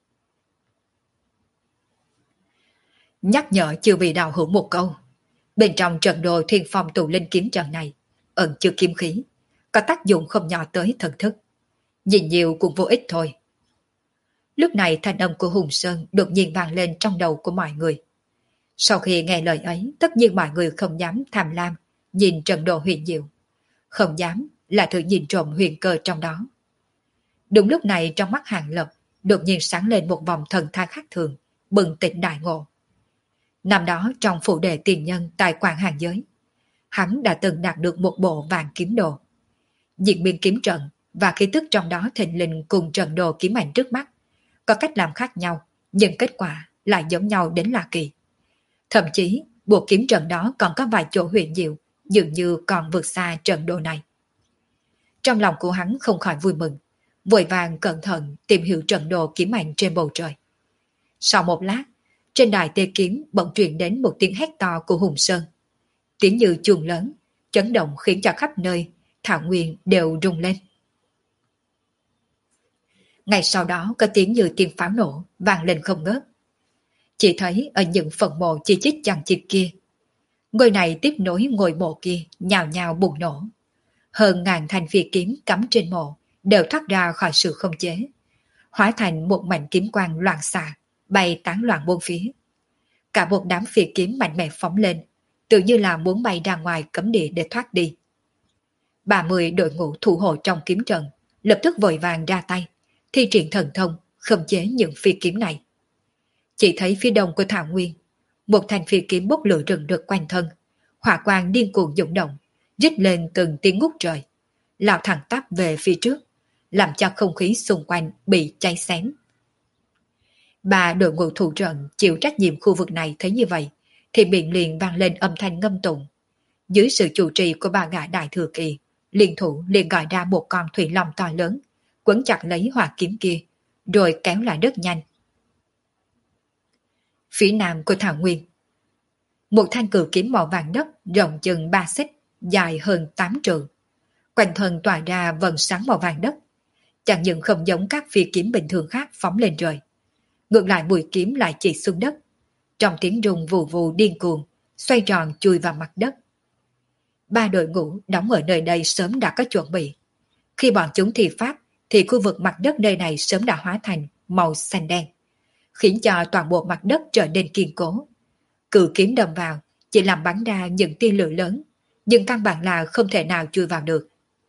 Nhắc nhở chưa bị đào hữu một câu. Bên trong trận đồ Thiên Phong tụ linh kiếm trận này ẩn chứa kiếm khí, có tác dụng không nhỏ tới thần thức. Nhìn nhiều cũng vô ích thôi. Lúc này thanh âm của Hùng Sơn đột nhiên vang lên trong đầu của mọi người. Sau khi nghe lời ấy, tất nhiên mọi người không dám tham lam nhìn trận đồ huyền diệu, không dám là thử nhìn trộm huyền cơ trong đó. Đúng lúc này trong mắt Hàng Lập đột nhiên sáng lên một vòng thần thang khác thường, bừng tỉnh đại ngộ. Năm đó trong phủ đệ tiền nhân tại Quảng Hàng Giới, hắn đã từng đạt được một bộ vàng kiếm đồ. Diễn biến kiếm trận và khí tức trong đó thình lình cùng trận đồ kiếm ảnh trước mắt, có cách làm khác nhau, nhưng kết quả lại giống nhau đến lạ kỳ. Thậm chí, bộ kiếm trận đó còn có vài chỗ huyền diệu, dường như còn vượt xa trận đồ này. Trong lòng của hắn không khỏi vui mừng, vội vàng cẩn thận tìm hiểu trận đồ kiếm ảnh trên bầu trời. Sau một lát, trên đài tê kiếm bỗng truyền đến một tiếng hét to của Hùng Sơn. Tiếng như chuông lớn, chấn động khiến cho khắp nơi, thảo nguyên đều rung lên. Ngay sau đó có tiếng như tiếng pháo nổ vang lên không ngớt. Chỉ thấy ở những phần mộ chi chít chằng chịt kia, ngôi này tiếp nối ngôi mộ kia nhào nhào bùng nổ. Hơn ngàn thanh phi kiếm cắm trên mộ đều thoát ra khỏi sự không chế, hóa thành một mảnh kiếm quang loạn xạ, bay tán loạn bốn phía. Cả một đám phi kiếm mạnh mẽ phóng lên, tự như là muốn bay ra ngoài cấm địa để thoát đi. 30 đội ngũ thủ hộ trong kiếm trận lập tức vội vàng ra tay, thi triển thần thông khống chế những phi kiếm này. Chỉ thấy phía đông của thảo nguyên, một thanh phi kiếm bốc lửa rừng rực quanh thân, hỏa quang điên cuồng dũng động, rít lên từng tiếng ngút trời, lao thẳng tắp về phía trước, làm cho không khí xung quanh bị cháy xém. Ba đội ngũ thủ trận chịu trách nhiệm khu vực này thấy như vậy, thì miệng liền vang lên âm thanh ngâm tụng. Dưới sự chủ trì của ba gã đại thừa kỳ, liên thủ liền gọi ra một con thủy long to lớn, quấn chặt lấy hỏa kiếm kia, rồi kéo lại rất nhanh. Phía nam của thảo nguyên, một thanh cự kiếm màu vàng đất rộng chừng 3 xích, dài hơn 8 trượng. Quanh thân tỏa ra vầng sáng màu vàng đất, chẳng những không giống các phi kiếm bình thường khác phóng lên trời. Ngược lại mũi kiếm lại chỉ xuống đất, trong tiếng rung vù vù điên cuồng, xoay tròn chui vào mặt đất. Ba đội ngũ đóng ở nơi đây sớm đã có chuẩn bị. Khi bọn chúng thi pháp, thì khu vực mặt đất nơi này sớm đã hóa thành màu xanh đen, khiến cho toàn bộ mặt đất trở nên kiên cố. Cự kiếm đâm vào, chỉ làm bắn ra những tia lửa lớn, nhưng căn bản là không thể nào chui vào được.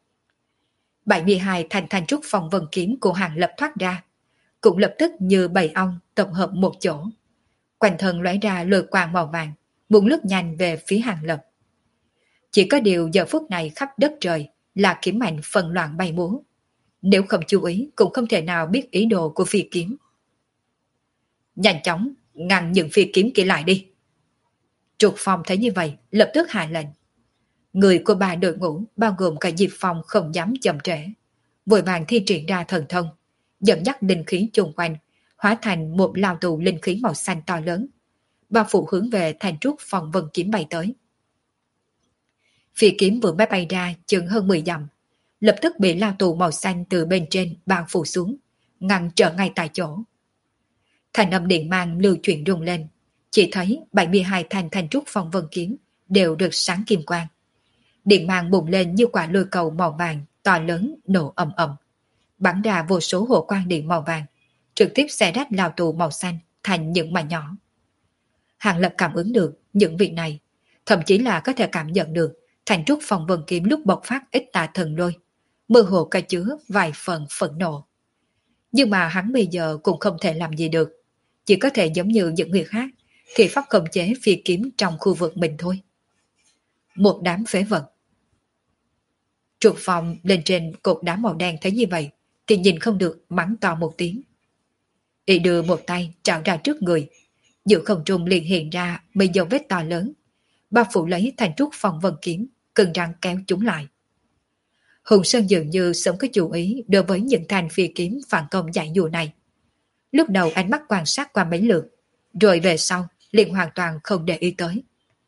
72 thanh thanh trúc phong vân kiếm của Hàng Lập thoát ra, cũng lập tức như bầy ong tập hợp một chỗ. Quanh thân lóe ra lôi quang màu vàng, muốn lướt nhanh về phía Hàng Lập. Chỉ có điều giờ phút này khắp đất trời là kiếm ảnh phần loạn bay múa. Nếu không chú ý cũng không thể nào biết ý đồ của phi kiếm. Nhanh chóng ngăn những phi kiếm kia lại đi. Trục Phong thấy như vậy lập tức hạ lệnh. Người của ba đội ngũ bao gồm cả Diệp Phong không dám chậm trễ, vội vàng thi triển ra thần thông, dẫn dắt linh khí chung quanh, hóa thành một lao tù linh khí màu xanh to lớn, bao phủ hướng về thanh trúc phong vân kiếm bay tới. Phi kiếm vừa mới bay ra chừng hơn 10 dặm, lập tức bị lao tù màu xanh từ bên trên bao phủ xuống, ngăn trở ngay tại chỗ. Thành âm điện mang lưu chuyển rung lên, chỉ thấy 72 thanh trúc phong vân kiếm đều được sáng kim quang. Điện mang bùng lên như quả lôi cầu màu vàng to lớn nổ ầm ầm, bắn ra vô số hộ quang điện màu vàng, trực tiếp xé rách lao tù màu xanh thành những mảnh nhỏ. Hàng Lập cảm ứng được những việc này, thậm chí là có thể cảm nhận được thanh trúc phong vân kiếm lúc bộc phát ít tà thần lôi, mơ hồ có chứa vài phần phẫn nộ. Nhưng mà hắn bây giờ cũng không thể làm gì được, chỉ có thể giống như những người khác thì pháp khống chế phi kiếm trong khu vực mình thôi. Một đám phế vật. Trục Phong lên trên cột đá màu đen thấy như vậy thì nhìn không được mắng to một tiếng. Y đưa một tay trạo ra trước người, giữa không trung liền hiện ra mấy dấu vết to lớn, bao phủ lấy thanh trúc phong vân kiếm, cứng răng kéo chúng lại. Hùng Sơn dường như sớm có chú ý đối với những thanh phi kiếm phản công giải dụ này. Lúc đầu ánh mắt quan sát qua mấy lượt, rồi về sau liền hoàn toàn không để ý tới.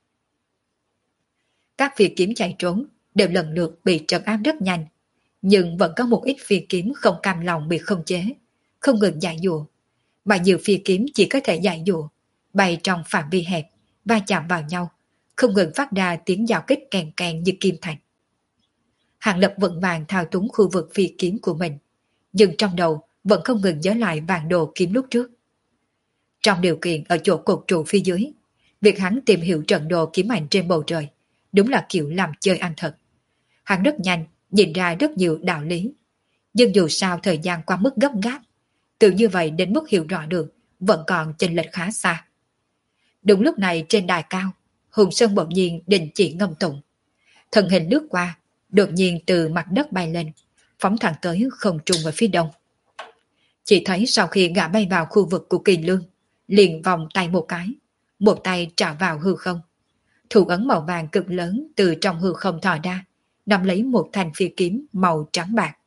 Các phi kiếm chạy trốn đều lần lượt bị trấn áp rất nhanh, nhưng vẫn có một ít phi kiếm không cam lòng bị khống chế, không ngừng giải dụ, mà nhiều phi kiếm chỉ có thể giải dụ, bay trong phạm vi hẹp, va chạm vào nhau, không ngừng phát ra tiếng giao kích kèn kèn như kim thạch. Hàng Lập vững vàng thao túng khu vực phi kiếm của mình, nhưng trong đầu vẫn không ngừng nhớ lại vàng đồ kiếm lúc trước. Trong điều kiện ở chỗ cột trụ phía dưới, việc hắn tìm hiểu trận đồ kiếm ảnh trên bầu trời đúng là kiểu làm chơi ăn thật. Hắn rất nhanh nhìn ra rất nhiều đạo lý, nhưng dù sao thời gian qua mức gấp gáp, từ như vậy đến mức hiểu rõ được vẫn còn chênh lệch khá xa. Đúng lúc này trên đài cao, Hùng Sơn bỗng nhiên đình chỉ ngâm tụng. Thân hình lướt qua, đột nhiên từ mặt đất bay lên, phóng thẳng tới không trung ở phía đông. Chỉ thấy sau khi gã bay vào khu vực của Kỳ Lương, liền vòng tay một tay trả vào hư không. Thủ ấn màu vàng cực lớn từ trong hư không thò ra, nắm lấy một thanh phi kiếm màu trắng bạc.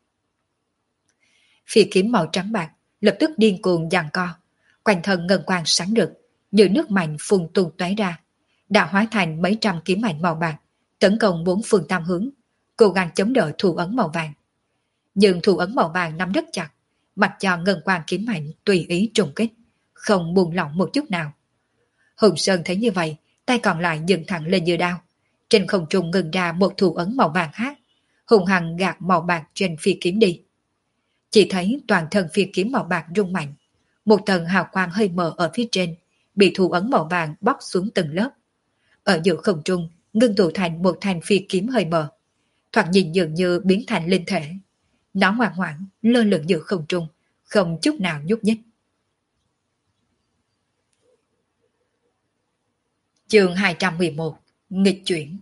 Phi kiếm màu trắng bạc lập tức điên cuồng giằng co, quanh thân ngân quang sáng rực, như nước mạnh phun tung tóe ra, đã hóa thành mấy trăm kiếm ảnh màu bạc, tấn công bốn phương tam hướng, cố gắng chống đỡ thủ ấn màu vàng. Nhưng thủ ấn màu vàng nắm rất chặt, mặc cho ngân quang kiếm ảnh tùy ý trùng kích, không buông lỏng một chút nào. Hùng Sơn thấy như vậy, tay còn lại dựng thẳng lên như đao, trên không trung ngừng ra một thủ ấn màu vàng khác, hùng hằng gạt màu bạc trên phi kiếm đi. Chỉ thấy toàn thân phi kiếm màu bạc rung mạnh, một tầng hào quang hơi mờ ở phía trên, bị thủ ấn màu vàng bóc xuống từng lớp. Ở giữa không trung, ngưng tụ thành một thanh phi kiếm hơi mờ, thoạt nhìn dường như biến thành linh thể. Nó ngoan ngoãn lơ lửng giữa không trung, không chút nào nhúc nhích. Chương 211: Nghịch chuyển.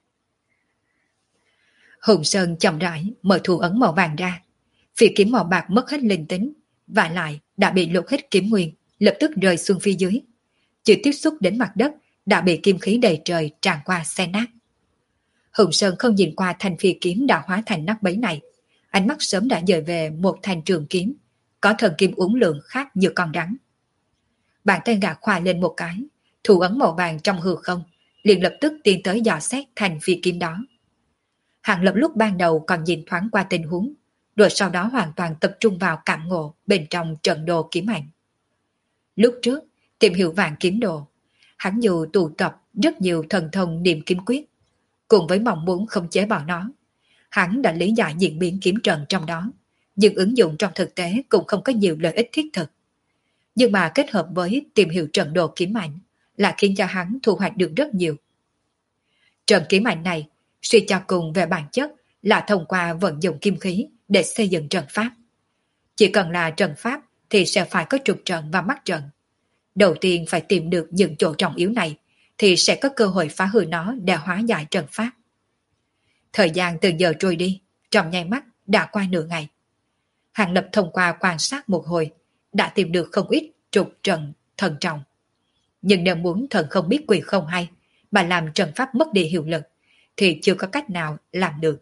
Hùng Sơn chậm rãi mở thủ ấn màu vàng ra, phi kiếm màu bạc mất hết linh tính, và lại đã bị lột hết kiếm nguyên, lập tức rơi xuống phía dưới. Chưa tiếp xúc đến mặt đất đã bị kim khí đầy trời tràn qua xé nát. Hùng Sơn không nhìn qua thanh phi kiếm đã hóa thành nát bấy này, ánh mắt sớm đã dời về một thanh trường kiếm, có thần kim uốn lượn khác như con rắn. Bàn tay gã khoa lên một cái, thủ ấn màu vàng trong hư không, liền lập tức tiến tới dò xét thanh phi kiếm đó. Hàng Lập lúc ban đầu còn nhìn thoáng qua tình huống, rồi sau đó hoàn toàn tập trung vào cảm ngộ bên trong trận đồ kiếm ảnh. Lúc trước, tìm hiểu vạn kiếm đồ, hắn dù tụ tập rất nhiều thần thông niệm kiếm quyết, cùng với mong muốn khống chế bọn nó, hắn đã lý giải diễn biến kiếm trận trong đó, nhưng ứng dụng trong thực tế cũng không có nhiều lợi ích thiết thực. Nhưng mà kết hợp với tìm hiểu trận đồ kiếm ảnh là khiến cho hắn thu hoạch được rất nhiều. Trận kiếm ảnh này suy cho cùng về bản chất là thông qua vận dụng kim khí để xây dựng trận pháp. Chỉ cần là trận pháp thì sẽ phải có trục trận và mắt trận. Đầu tiên phải tìm được những chỗ trọng yếu này thì sẽ có cơ hội phá hư nó để hóa giải trận pháp. Thời gian từ giờ trôi đi, trong nháy mắt đã qua nửa ngày. Hàng Lập thông qua quan sát một hồi, đã tìm được không ít trục trận thần trọng. Nhưng nếu muốn thần không biết quỷ không hay, mà làm trận pháp mất đi hiệu lực, thì chưa có cách nào làm được.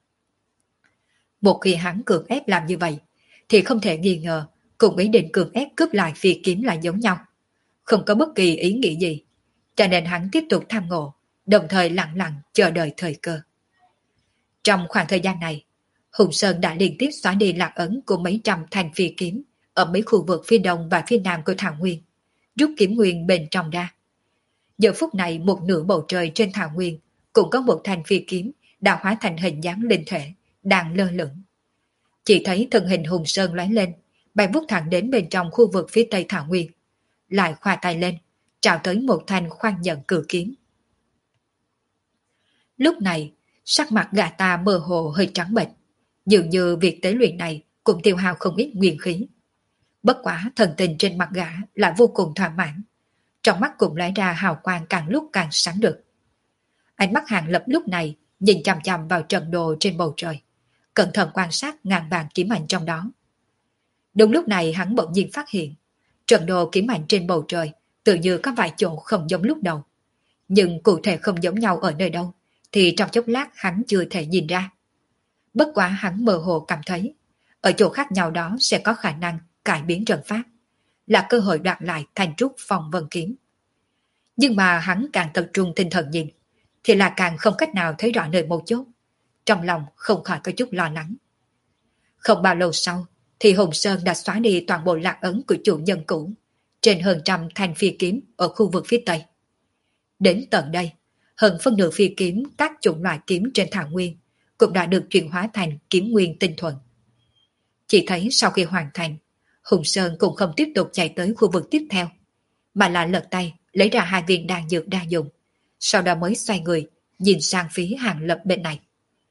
Một khi hắn cưỡng ép làm như vậy, thì không thể nghi ngờ cùng ý định cưỡng ép cướp lại phi kiếm là giống nhau. Không có bất kỳ ý nghĩ gì, cho nên hắn tiếp tục tham ngộ, đồng thời lặng lặng chờ đợi thời cơ. Trong khoảng thời gian này, Hùng Sơn đã liên tiếp xóa đi lạc ấn của mấy trăm thanh phi kiếm ở mấy khu vực phía đông và phía nam của Thảo Nguyên, rút kiếm nguyên bên trong ra. Giờ phút này một nửa bầu trời trên Thảo Nguyên cũng có một thanh phi kiếm đã hóa thành hình dáng linh thể, đang lơ lửng. Chỉ thấy thân hình Hùng Sơn lóe lên, bay vút thẳng đến bên trong khu vực phía tây Thảo Nguyên, lại khoa tay lên, trao tới một thanh khoan nhận cử kiếm. Lúc này, sắc mặt gã ta mơ hồ hơi trắng bệch, dường như việc tế luyện này cũng tiêu hao không ít nguyên khí. Bất quá thần tình trên mặt gã lại vô cùng thỏa mãn, trong mắt cũng lóe ra hào quang càng lúc càng sáng rực. Ánh mắt Hàng Lập lúc này nhìn chằm chằm vào trận đồ trên bầu trời, cẩn thận quan sát ngàn vàng kiếm ảnh trong đó. Đúng lúc này hắn bỗng nhiên phát hiện, trận đồ kiếm ảnh trên bầu trời tự như có vài chỗ không giống lúc đầu, nhưng cụ thể không giống nhau ở nơi đâu thì trong chốc lát hắn chưa thể nhìn ra. Bất quá hắn mơ hồ cảm thấy, ở chỗ khác nhau đó sẽ có khả năng cải biến trận pháp, là cơ hội đoạt lại thành trúc phong vân kiếm. Nhưng mà hắn càng tập trung tinh thần nhìn, thì là càng không cách nào thấy rõ nơi mấu chốt. Trong lòng không khỏi có chút lo lắng. Không bao lâu sau, thì Hùng Sơn đã xóa đi toàn bộ lạc ấn của chủ nhân cũ, trên hơn trăm thanh phi kiếm ở khu vực phía Tây. Đến tận đây, hơn phân nửa phi kiếm các chủng loại kiếm trên thảo nguyên cũng đã được chuyển hóa thành kiếm nguyên tinh thuần. Chỉ thấy sau khi hoàn thành, Hùng Sơn cũng không tiếp tục chạy tới khu vực tiếp theo, mà là lật tay lấy ra 2 viên đan dược đa dụng, sau đó mới xoay người nhìn sang phía Hàng Lập bên này.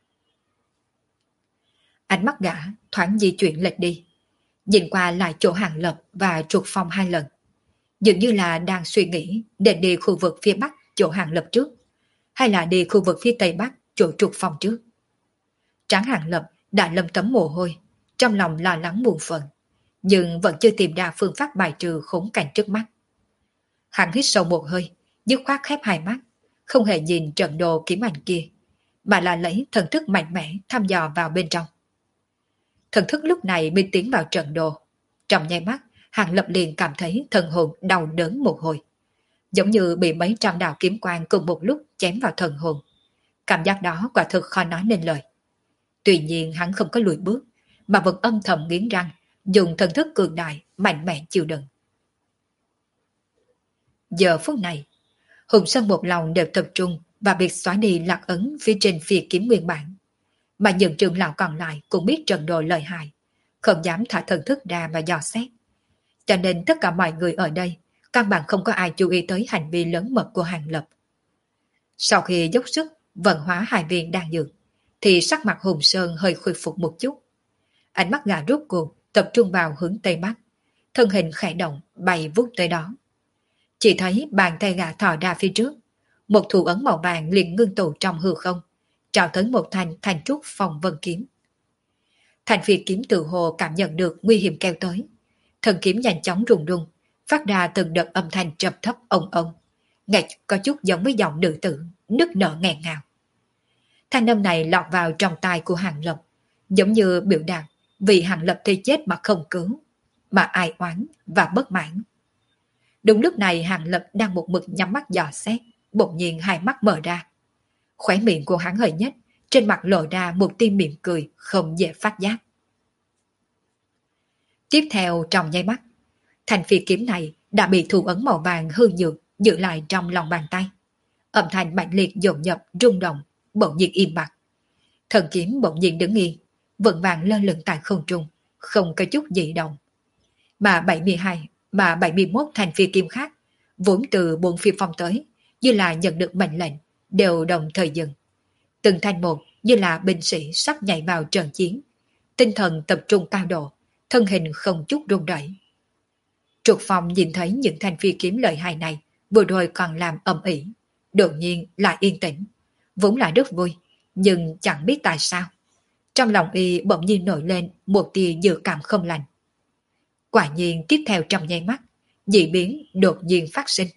Ánh mắt gã thoáng di chuyển lệch đi, nhìn qua lại chỗ Hàng Lập và Trục Phong 2 lần, dường như là đang suy nghĩ để đi khu vực phía Bắc chỗ Hàng Lập trước, hay là đi khu vực phía Tây Bắc chỗ Trục Phong trước. Trán Hàng Lập đã lâm tấm mồ hôi, trong lòng lo lắng buồn phần, nhưng vẫn chưa tìm ra phương pháp bài trừ khốn cảnh trước mắt. Hắn hít sâu một hơi, dứt khoát khép hai mắt, không hề nhìn trận đồ kiếm ảnh kia, mà là lấy thần thức mạnh mẽ thăm dò vào bên trong. Thần thức lúc này mới tiến vào trận đồ. Trong nháy mắt, Hàng Lập liền cảm thấy thần hồn đau đớn một hồi, giống như bị mấy trăm đạo kiếm quang cùng một lúc chém vào thần hồn. Cảm giác đó quả thực khó nói nên lời. Tuy nhiên hắn không có lùi bước, mà vẫn âm thầm nghiến răng, dùng thần thức cường đại, mạnh mẽ chịu đựng. Giờ phút này, Hùng Sơn một lòng đều tập trung và việc xóa đi lạc ấn phía trên phi kiếm nguyên bản. Mà những trưởng lão còn lại cũng biết trận đồ lợi hại, không dám thả thần thức ra và dò xét. Cho nên tất cả mọi người ở đây, căn bản không có ai chú ý tới hành vi lớn mật của Hàng Lập. Sau khi dốc sức vận hóa 2 viên đan dược, thì sắc mặt Hùng Sơn hơi khôi phục một chút. Ánh mắt gã rút cuộc tập trung vào hướng Tây Bắc, thân hình khẽ động bay vút tới đó. Chỉ thấy bàn tay gã thò ra phía trước, một thủ ấn màu vàng liền ngưng tụ trong hư không, trao tới một thanh trúc phong vân kiếm. Thanh phi kiếm tự hồ cảm nhận được nguy hiểm kéo tới, thần kiếm nhanh chóng rung rung, phát ra từng đợt âm thanh trầm thấp ông ông, nghe có chút giống với giọng nữ tử nức nở nghẹn ngào. Thanh âm này lọt vào trong tai của Hàng Lập, giống như biểu đạt vì Hàng Lập thì chết mà không cứu, mà ai oán và bất mãn. Đúng lúc này Hàng Lập đang một mực nhắm mắt dò xét, bỗng nhiên hai mắt mở ra. Khóe miệng của hắn hơi nhếch, trên mặt lộ ra một tia mỉm cười không dễ phát giác. Tiếp theo trong nháy mắt, thanh phi kiếm này đã bị thủ ấn màu vàng hư nhược giữ lại trong lòng bàn tay. Âm thanh mạnh liệt dồn dập rung động, bỗng nhiên im bặt. Thần kiếm bỗng nhiên đứng yên, vững vàng lơ lửng tại không trung, không có chút dị động. Mà 71 thanh phi kiếm khác, vốn từ bốn phía phong tới, như là nhận được mệnh lệnh, đều đồng thời dừng. Từng thanh một như là binh sĩ sắp nhảy vào trận chiến, tinh thần tập trung cao độ, thân hình không chút run rẩy. Trục Phong nhìn thấy những thanh phi kiếm lợi hại này, vừa rồi còn làm ầm ĩ, đột nhiên lại yên tĩnh, vốn là rất vui, nhưng chẳng biết tại sao, trong lòng y bỗng nhiên nổi lên một tia dự cảm không lành. Quả nhiên tiếp theo trong nháy mắt, dị biến đột nhiên phát sinh.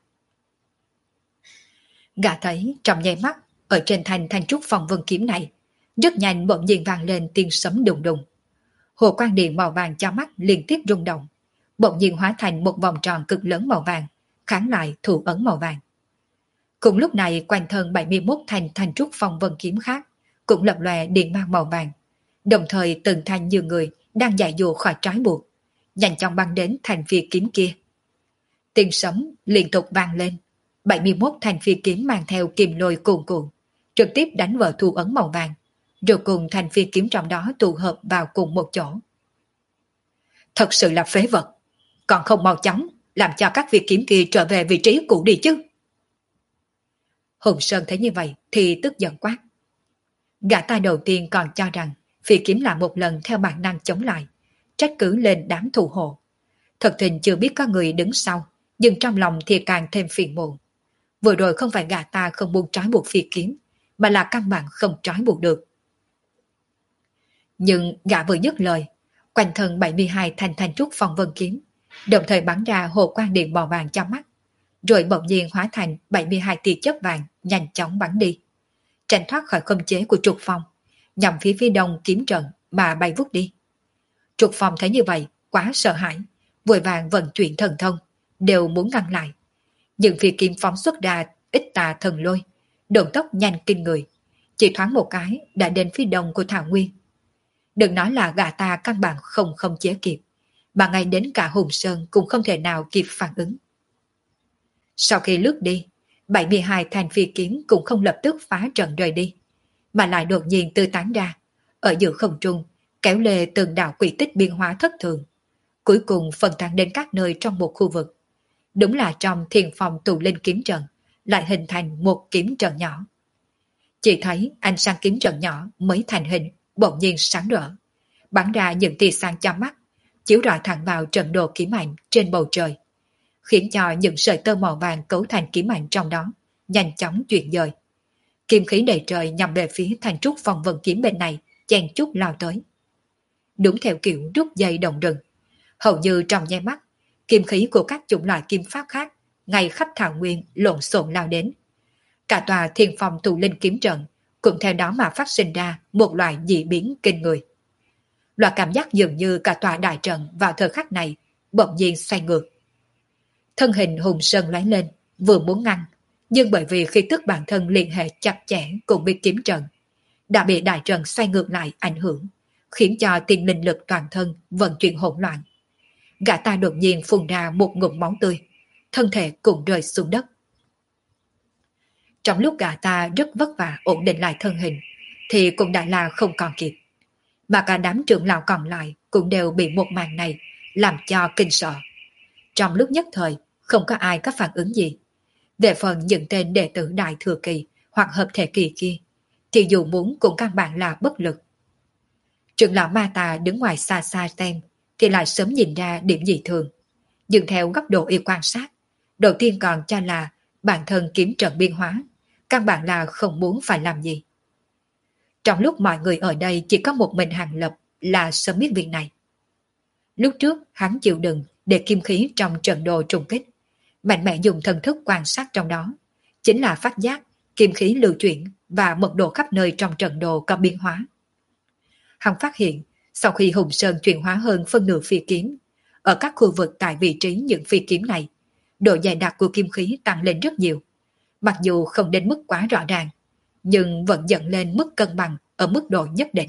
Gã thấy trong nháy mắt, ở trên thanh trúc phong vân kiếm này, rất nhanh bỗng nhiên vang lên tiếng sấm đùng đùng. Hồ quang điện màu vàng cho mắt liên tiếp rung động, bỗng nhiên hóa thành một vòng tròn cực lớn màu vàng, kháng lại thủ ấn màu vàng. Cùng lúc này quanh thân 71 thanh trúc phong vân kiếm khác cũng lập lòe điện mang màu vàng, đồng thời từng thanh như người đang giải dụ khỏi trói buộc, nhanh chóng băng đến thanh phi kiếm kia. Tiếng sấm liên tục vang lên, 71 thanh phi kiếm mang theo kim lôi cuồn cuộn, trực tiếp đánh vào thủ ấn màu vàng, rồi cùng thanh phi kiếm trong đó tụ hợp vào cùng một chỗ. Thật sự là phế vật, còn không mau chóng làm cho các phi kiếm kia trở về vị trí cũ đi chứ. Hùng Sơn thấy như vậy thì tức giận quát. Gã ta đầu tiên còn cho rằng phi kiếm là một lần theo bản năng chống lại, trách cứ lên đám thủ hộ. Thật tình chưa biết có người đứng sau, nhưng trong lòng thì càng thêm phiền muộn. Vừa rồi không phải gã ta không buông trói buộc phi kiếm, mà là căn bản không trói buộc được. Nhưng gã vừa dứt lời, quanh thân 72 thanh trúc phong vân kiếm, đồng thời bắn ra hồ quang điện màu vàng cho mắt, rồi bỗng nhiên hóa thành 72 tia chớp vàng nhanh chóng bắn đi, tránh thoát khỏi khống chế của Trục Phong, nhằm phía phía đông kiếm trận mà bay vút đi. Trục Phong thấy như vậy, quá sợ hãi, vội vàng vận chuyển thần thông, đều muốn ngăn lại. Nhưng phi kiếm phóng xuất ra ít tà thần lôi, động tốc nhanh kinh người, chỉ thoáng một cái đã đến phía đông của Thảo Nguyên. Đừng nói là gã ta căn bản không chế kịp, mà ngay đến cả Hùng Sơn cũng không thể nào kịp phản ứng. Sau khi lướt đi, 72 thanh phi kiếm cũng không lập tức phá trận rời đi, mà lại đột nhiên tư tán ra, ở giữa không trung, kéo lê từng đạo quỷ tích biên hóa thất thường, cuối cùng phân tán đến các nơi trong một khu vực. Đúng là trong thiền phòng tụ linh kiếm trận, lại hình thành một kiếm trận nhỏ. Chỉ thấy ánh sáng kiếm trận nhỏ mới thành hình, bỗng nhiên sáng rỡ, bắn ra những tia sáng cho mắt, chiếu rọi thẳng vào trận đồ kiếm ảnh trên bầu trời, khiến cho những sợi tơ màu vàng cấu thành kiếm ảnh trong đó nhanh chóng chuyển dời. Kim khí đầy trời nhằm về phía Thanh Trúc Phong Vân kiếm bên này, chen chúc lao tới. Đúng theo kiểu rút dây động rừng, hầu như trong nháy mắt, kim khí của các chủng loại kim pháp khác ngay khắp thảo nguyên lộn xộn lao đến. Cả tòa thiên phong tụ linh kiếm trận cũng theo đó mà phát sinh ra một loại dị biến kinh người. Loại cảm giác dường như cả tòa đại trận vào thời khắc này bỗng nhiên xoay ngược. Thân hình Hùng Sơn lóe lên, vừa muốn ngăn, nhưng bởi vì khi tức bản thân liên hệ chặt chẽ cùng với kiếm trận, đã bị đại trận xoay ngược lại ảnh hưởng, khiến cho tiên linh lực toàn thân vận chuyển hỗn loạn. Gã ta đột nhiên phun ra một ngụm máu tươi, thân thể cũng rơi xuống đất. Trong lúc gã ta rất vất vả ổn định lại thân hình, thì cũng đã là không còn kịp. Mà cả đám trưởng lão còn lại cũng đều bị một màn này làm cho kinh sợ. Trong lúc nhất thời, không có ai có phản ứng gì. Về phần những tên đệ tử đại thừa kỳ hoặc hợp thể kỳ kia, thì dù muốn cũng căn bản là bất lực. Trưởng lão Ma Tà đứng ngoài xa xa xem, thì lại sớm nhìn ra điểm gì thường. Nhưng theo góc độ y quan sát, đầu tiên còn cho là bản thân kiếm trận biên hóa, căn bản là không muốn phải làm gì. Trong lúc mọi người ở đây chỉ có một mình Hàng Lập là sớm biết việc này. Lúc trước hắn chịu đựng để kim khí trong trận đồ trùng kích, mạnh mẽ dùng thần thức quan sát trong đó, chính là phát giác kim khí lưu chuyển và mật độ khắp nơi trong trận đồ có biến hóa. Hắn phát hiện sau khi Hùng Sơn chuyển hóa hơn phân nửa phi kiếm, ở các khu vực tại vị trí những phi kiếm này, độ dày đặc của kim khí tăng lên rất nhiều. Mặc dù không đến mức quá rõ ràng, nhưng vẫn dẫn lên mức cân bằng ở mức độ nhất định.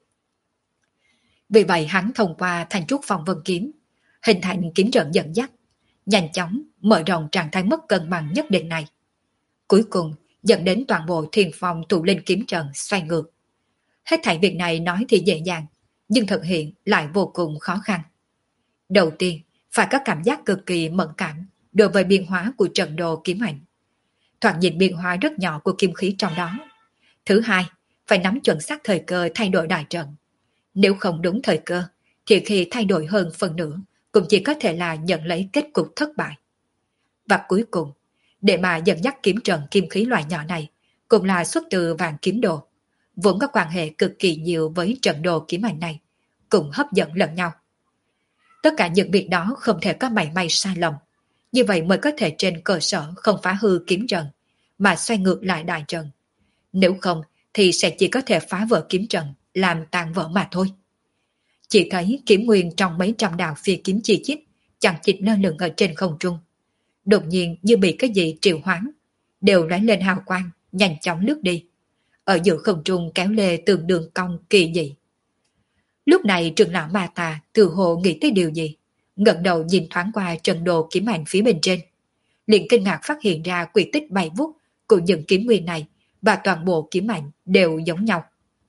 Vì vậy hắn thông qua Thanh Trúc Phong Vân kiếm, hình thành kiếm trận dẫn dắt, nhanh chóng mở rộng trạng thái mất cân bằng nhất định này. Cuối cùng dẫn đến toàn bộ thiền phong tụ linh kiếm trận xoay ngược. Hết thảy việc này nói thì dễ dàng, nhưng thực hiện lại vô cùng khó khăn. Đầu tiên, phải có cảm giác cực kỳ mẫn cảm đối với biến hóa của trận đồ kiếm ảnh. Thoạt nhìn biến hóa rất nhỏ của kim khí trong đó. Thứ hai, phải nắm chuẩn xác thời cơ thay đổi đại trận. Nếu không đúng thời cơ, thì khi thay đổi hơn phần nữa, cũng chỉ có thể là nhận lấy kết cục thất bại. Và cuối cùng, để mà dẫn dắt kiếm trận kim khí loại nhỏ này, cũng là xuất từ vàng kiếm đồ, vốn có quan hệ cực kỳ nhiều với trận đồ kiếm ảnh này, cũng hấp dẫn lẫn nhau. Tất cả những việc đó không thể có mảy may sai lầm, như vậy mới có thể trên cơ sở không phá hư kiếm trận, mà xoay ngược lại đại trận. Nếu không thì sẽ chỉ có thể phá vỡ kiếm trận, làm tan vỡ mà thôi. Chỉ thấy kiếm nguyên trong mấy trăm đạo phi kiếm chi chít, chẳng chịt lơ lửng ở trên không trung. Đột nhiên như bị cái gì triệu hoán, đều lóe lên hào quang, nhanh chóng lướt đi. Ở giữa không trung kéo lê từng đường cong kỳ dị. Lúc này trưởng lão Ma Tà từ hồ nghĩ tới điều gì, ngẩng đầu nhìn thoáng qua trận đồ kiếm ảnh phía bên trên, liền kinh ngạc phát hiện ra quy tích bay vút của những kiếm nguyên này và toàn bộ kiếm ảnh đều giống nhau.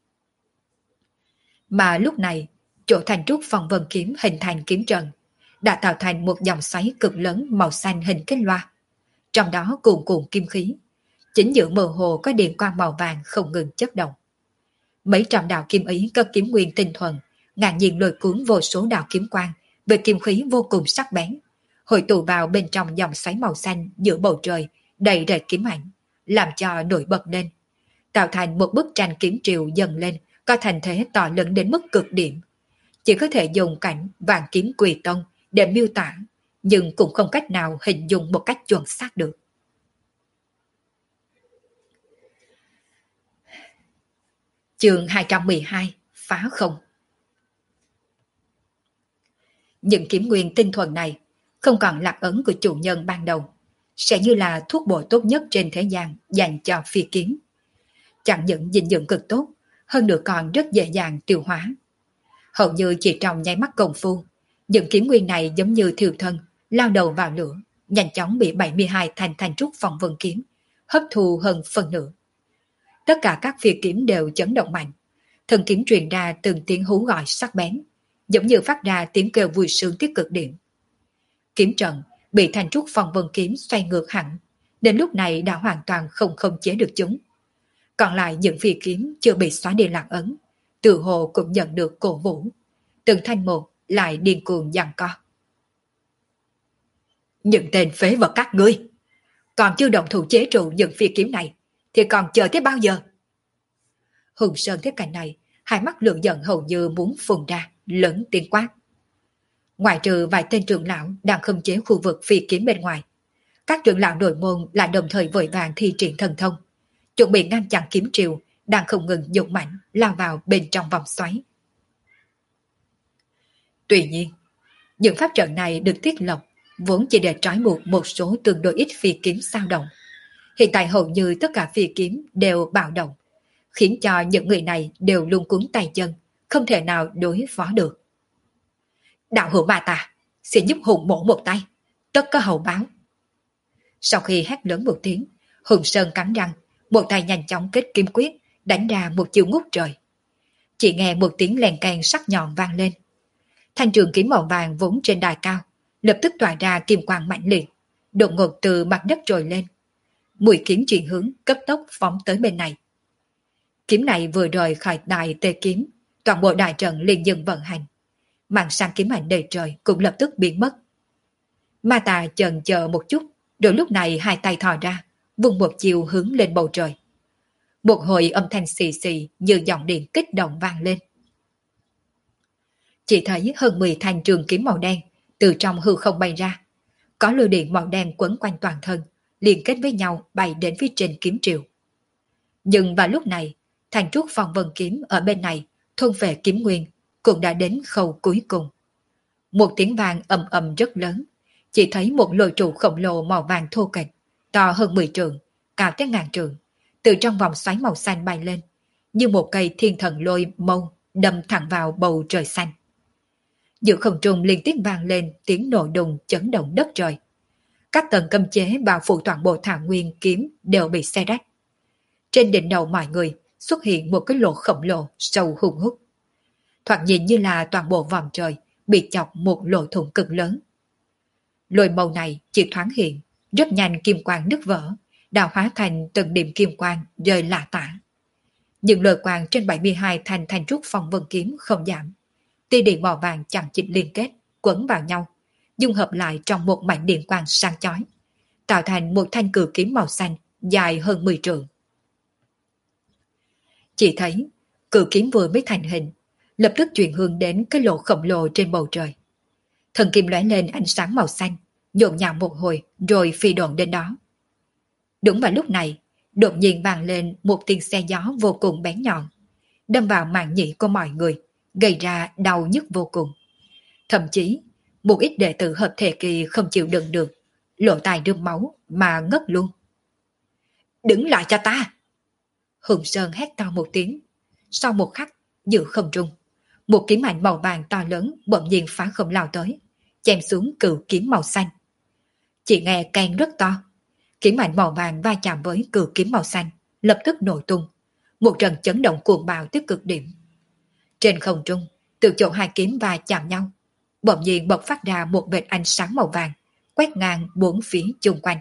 Mà lúc này, chỗ Thanh Trúc Phong Vân kiếm hình thành kiếm trận đã tạo thành một dòng xoáy cực lớn màu xanh hình cái loa. Trong đó cuồn cuộn kim khí, chính giữa mơ hồ có điện quang màu vàng không ngừng chớp động. Mấy trăm đạo kim ý có kiếm nguyên tinh thuần, ngàn nhiên lôi cuốn vô số đạo kiếm quang về kim khí vô cùng sắc bén, hội tụ vào bên trong dòng xoáy màu xanh giữa bầu trời đầy rệt kiếm ảnh, làm cho nổi bật lên, tạo thành một bức tranh kiếm triều dần lên, có thành thế to lớn đến mức cực điểm. Chỉ có thể dùng cảnh vàng kiếm quỳ tông để miêu tả, nhưng cũng không cách nào hình dung một cách chuẩn xác được. Chương 212 Phá không. Những kiếm nguyên tinh thuần này không còn lạc ấn của chủ nhân ban đầu, sẽ như là thuốc bổ tốt nhất trên thế gian dành cho phi kiếm. Chẳng những dinh dưỡng cực tốt, hơn nữa còn rất dễ dàng tiêu hóa. Hầu như chỉ trong nháy mắt công phu, những kiếm nguyên này giống như thiêu thân, lao đầu vào lửa, nhanh chóng bị 72 thanh thanh trúc phong vân kiếm hấp thu hơn phần nửa. Tất cả các phi kiếm đều chấn động mạnh, thân kiếm truyền ra từng tiếng hú gọi sắc bén, giống như phát ra tiếng kêu vui sướng tiết cực điểm. Kiếm trận bị thanh trúc phong vân kiếm xoay ngược hẳn, đến lúc này đã hoàn toàn không khống chế được chúng. Còn lại những phi kiếm chưa bị xóa đi lạc ấn, tự hồ cũng nhận được cổ vũ, từng thanh một lại điên cuồng giằng co. Những tên phế vật các ngươi, còn chưa động thủ chế trụ những phi kiếm này, thì còn chờ tới bao giờ? Hùng Sơn thấy cảnh này, hai mắt lửa giận hầu như muốn phun ra, lớn tiếng quát. Ngoại trừ vài tên trưởng lão đang khống chế khu vực phi kiếm bên ngoài, các trưởng lão nội môn lại đồng thời vội vàng thi triển thần thông, chuẩn bị ngăn chặn kiếm triều đang không ngừng dũng mãnh lao vào bên trong vòng xoáy. Tuy nhiên, những pháp trận này được thiết lập vốn chỉ để trói buộc một số tương đối ít phi kiếm sao động. Hiện tại hầu như tất cả phi kiếm đều bạo động, khiến cho những người này đều luống cuống tay chân, không thể nào đối phó được. Đạo hữu ma tà, xin giúp Hùng mổ một tay, tất có hậu báo. Sau khi hét lớn một tiếng, Hùng Sơn cắn răng, một tay nhanh chóng kết kim quyết, đánh ra một chiêu ngút trời. Chỉ nghe một tiếng lèn keng sắc nhọn vang lên. Thanh trường kiếm màu vàng vốn trên đài cao, lập tức tỏa ra kim quang mạnh liệt, đột ngột từ mặt đất trồi lên. Mũi kiếm chuyển hướng, cấp tốc phóng tới bên này. Kiếm này vừa rời khỏi đài tê kiếm, toàn bộ đại trận liền dừng vận hành. Màn sang kiếm ảnh đầy trời cũng lập tức biến mất. Ma tà chần chờ một chút, rồi lúc này hai tay thò ra, vung một chiều hướng lên bầu trời. Một hồi âm thanh xì xì như dòng điện kích động vang lên. Chỉ thấy hơn 10 thanh trường kiếm màu đen từ trong hư không bay ra, có lôi điện màu đen quấn quanh toàn thân, liên kết với nhau bay đến phía trên kiếm triều. Nhưng vào lúc này, thanh trúc phong vân kiếm ở bên này thôn về kiếm nguyên cũng đã đến khâu cuối cùng. Một tiếng vang ầm ầm rất lớn, chỉ thấy một lôi trụ khổng lồ màu vàng thô kệch, to hơn 10 trượng, cao tới ngàn trượng, từ trong vòng xoáy màu xanh bay lên, như một cây thiên thần lôi mâu đâm thẳng vào bầu trời xanh. Giữa không trung liên tiếp vang lên tiếng nổ đùng chấn động đất trời. Các tầng cấm chế bao phủ toàn bộ thảo nguyên kiếm đều bị xé rách. Trên đỉnh đầu mọi người xuất hiện một cái lỗ khổng lồ sâu hung hút. Thoạt nhìn như là toàn bộ vòm trời bị chọc một lỗ thủng cực lớn. Lôi màu này chỉ thoáng hiện, rất nhanh kim quang nứt vỡ, đào hóa thành từng điểm kim quang rơi lả tả. Những lôi quang trên 72 thanh thanh trúc phong vân kiếm không giảm. Tia điện màu vàng chẳng chịt liên kết, quấn vào nhau, dung hợp lại trong một mảnh điện quang sáng chói, tạo thành một thanh cử kiếm màu xanh dài hơn 10 trượng. Chỉ thấy cử kiếm vừa mới thành hình, lập tức chuyển hướng đến cái lỗ khổng lồ trên bầu trời. Thần kim lóe lên ánh sáng màu xanh, nhộn nhạo một hồi rồi phi độn đến đó. Đúng vào lúc này, đột nhiên vang lên một tiếng xe gió vô cùng bén nhọn, đâm vào màng nhĩ của mọi người, gây ra đau nhức vô cùng. Thậm chí, một ít đệ tử hợp thể kỳ không chịu đựng được, lỗ tai rơm máu mà ngất luôn. Đứng lại cho ta! Hùng Sơn hét to một tiếng. Sau một khắc, giữa không trung, một kiếm ảnh màu vàng to lớn bỗng nhiên phá không lao tới, chém xuống cự kiếm màu xanh. Chỉ nghe keng rất to, kiếm ảnh màu vàng va chạm với cự kiếm màu xanh, lập tức nổ tung, một trận chấn động cuồng bạo tới cực điểm. Trên không trung, từ chỗ hai kiếm va chạm nhau, bỗng nhiên bộc phát ra một vệt ánh sáng màu vàng, quét ngang bốn phía chung quanh.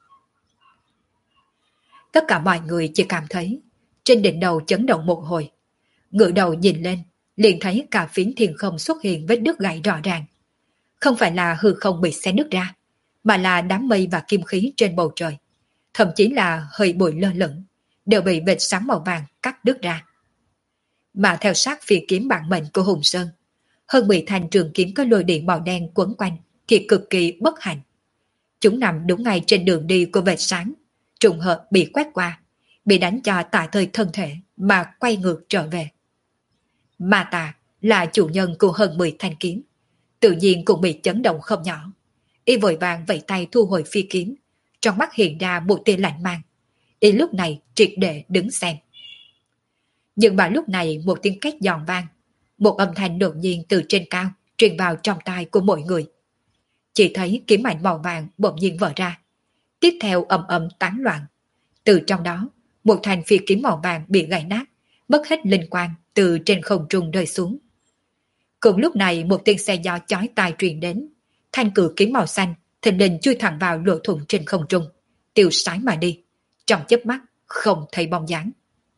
Tất cả mọi người chỉ cảm thấy trên đỉnh đầu chấn động một hồi, ngửa đầu nhìn lên, liền thấy cả phiến thiên không xuất hiện vết đứt gãy rõ ràng. Không phải là hư không bị xé nứt ra, mà là đám mây và kim khí trên bầu trời, thậm chí là hơi bụi lơ lửng, đều bị vệt sáng màu vàng cắt đứt ra. Mà theo sát phi kiếm bản mệnh của Hùng Sơn, hơn 10 thanh trường kiếm có lôi điện màu đen quấn quanh thì cực kỳ bất hạnh. Chúng nằm đúng ngay trên đường đi của vệt sáng, trùng hợp bị quét qua, bị đánh cho tạ tơi thân thể mà quay ngược trở về. Ma Tà là chủ nhân của hơn 10 thanh kiếm, tự nhiên cũng bị chấn động không nhỏ. Y vội vàng vẫy tay thu hồi phi kiếm, trong mắt hiện ra một tia lạnh mang. Y lúc này triệt để đứng xem. Nhưng mà lúc này một tiếng két giòn vang, một âm thanh đột nhiên từ trên cao truyền vào trong tai của mọi người. Chỉ thấy kiếm ảnh màu vàng bỗng nhiên vỡ ra, tiếp theo ầm ầm tán loạn. Từ trong đó, một thanh phi kiếm màu vàng bị gãy nát, mất hết linh quang từ trên không trung rơi xuống. Cùng lúc này một tiếng xe gió chói tai truyền đến, thanh cử kiếm màu xanh thình lình chui thẳng vào lỗ thủng trên không trung, tiêu sái mà đi, trong chớp mắt không thấy bóng dáng.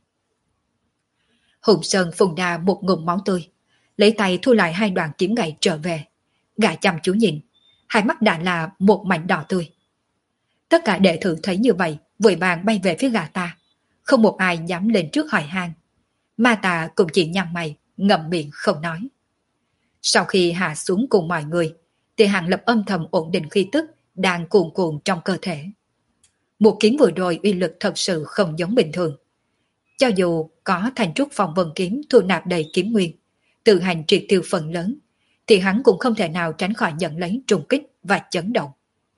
Hùng Sơn phun ra một ngụm máu tươi, lấy tay thu lại hai đoạn kiếm gậy trở về, gã chăm chú nhìn, hai mắt đã là một mảnh đỏ tươi. Tất cả đệ tử thấy như vậy, vội vàng bay về phía gã ta, không một ai dám lên trước hỏi han. Ma Tà cũng chỉ nhăn mày, ngậm miệng không nói. Sau khi hạ xuống cùng mọi người, thì Hàng Lập âm thầm ổn định khí tức đang cuồn cuộn trong cơ thể. Một kiếm vừa rồi uy lực thật sự không giống bình thường. Cho dù có Thành Trúc Phong Vân kiếm thu nạp đầy kiếm nguyên, tự hành triệt tiêu phần lớn, thì hắn cũng không thể nào tránh khỏi nhận lấy trùng kích và chấn động.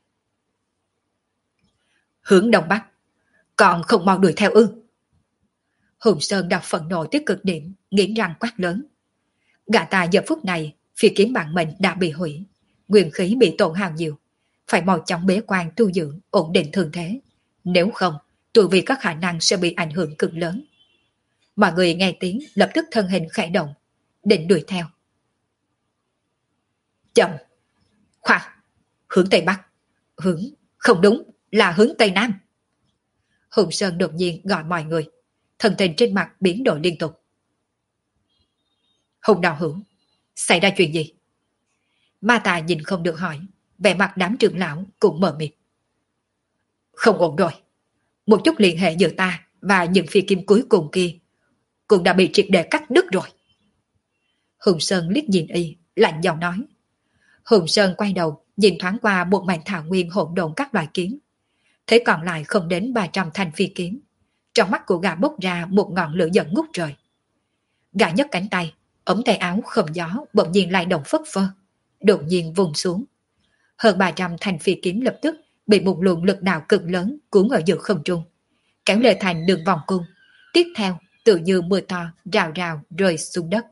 Hướng đông bắc, còn không mau đuổi theo ư? Hùng Sơn đặt phẫn nộ tới cực điểm, nghiến răng quát lớn. Gã ta giờ phút này, phi kiếm bản mệnh đã bị hủy, nguyên khí bị tổn hao nhiều, phải mau chóng bế quan tu dưỡng, ổn định thương thế. Nếu không, tu vi có khả năng sẽ bị ảnh hưởng cực lớn. Mọi người nghe tiếng lập tức thân hình khẽ động, định đuổi theo. Chậm, khoan, hướng tây bắc, hướng, không đúng, là hướng tây nam. Hùng Sơn đột nhiên gọi mọi người, thần tình trên mặt biến đổi liên tục. Hùng đạo hữu, xảy ra chuyện gì? Ma Tà nhìn không được hỏi, vẻ mặt đám trưởng lão cũng mờ mịt. Không ổn rồi, một chút liên hệ giữa ta và những phi kim cuối cùng kia cũng đã bị triệt để cắt đứt rồi. Hùng Sơn liếc nhìn y, lạnh giọng nói. Hùng Sơn quay đầu, nhìn thoáng qua một mảnh thảo nguyên hỗn độn các loại kiếm. Thế còn lại không đến 300 thanh phi kiếm. Trong mắt của gã bốc ra một ngọn lửa giận ngút trời. Gã nhấc cánh tay, ống tay áo không gió bỗng nhiên lại động phất phơ, đột nhiên vùng xuống. Hơn 300 thanh phi kiếm lập tức bị một luồng lực đạo cực lớn cuốn ở giữa không trung, kéo lên thành đường vòng cung. Tiếp theo, tự như mưa to rào rào rơi xuống đất.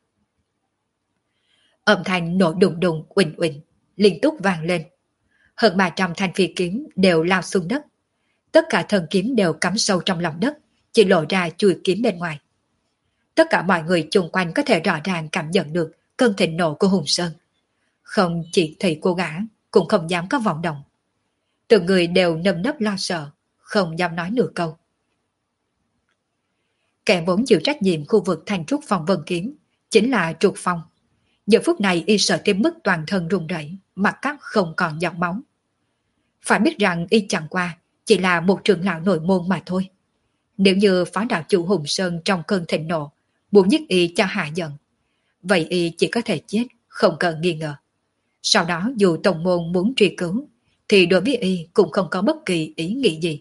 Âm thanh nổ đùng đùng uỳnh uỳnh liên tục vang lên. Hơn 300 thanh phi kiếm đều lao xuống đất. Tất cả thân kiếm đều cắm sâu trong lòng đất, chỉ lộ ra chui kiếm bên ngoài. Tất cả mọi người chung quanh có thể rõ ràng cảm nhận được cơn thịnh nộ của Hùng Sơn. Không chỉ thầy cô gã, cũng không dám có vọng động. Từng người đều nơm nớp lo sợ, không dám nói nửa câu. Kẻ vốn chịu trách nhiệm khu vực Thành Trúc Phong Vân Kiếm chính là Trục Phong. Giờ phút này y sợ tới mức toàn thân run rẩy, mặt cắt không còn giọt máu. Phải biết rằng y chẳng qua chỉ là một trưởng lão nội môn mà thôi. Nếu như phó đạo chủ Hùng Sơn trong cơn thịnh nộ muốn giết y cho hạ giận, vậy y chỉ có thể chết, không cần nghi ngờ. Sau đó dù tổng môn muốn truy cứu, thì đối với y cũng không có bất kỳ ý nghĩ gì.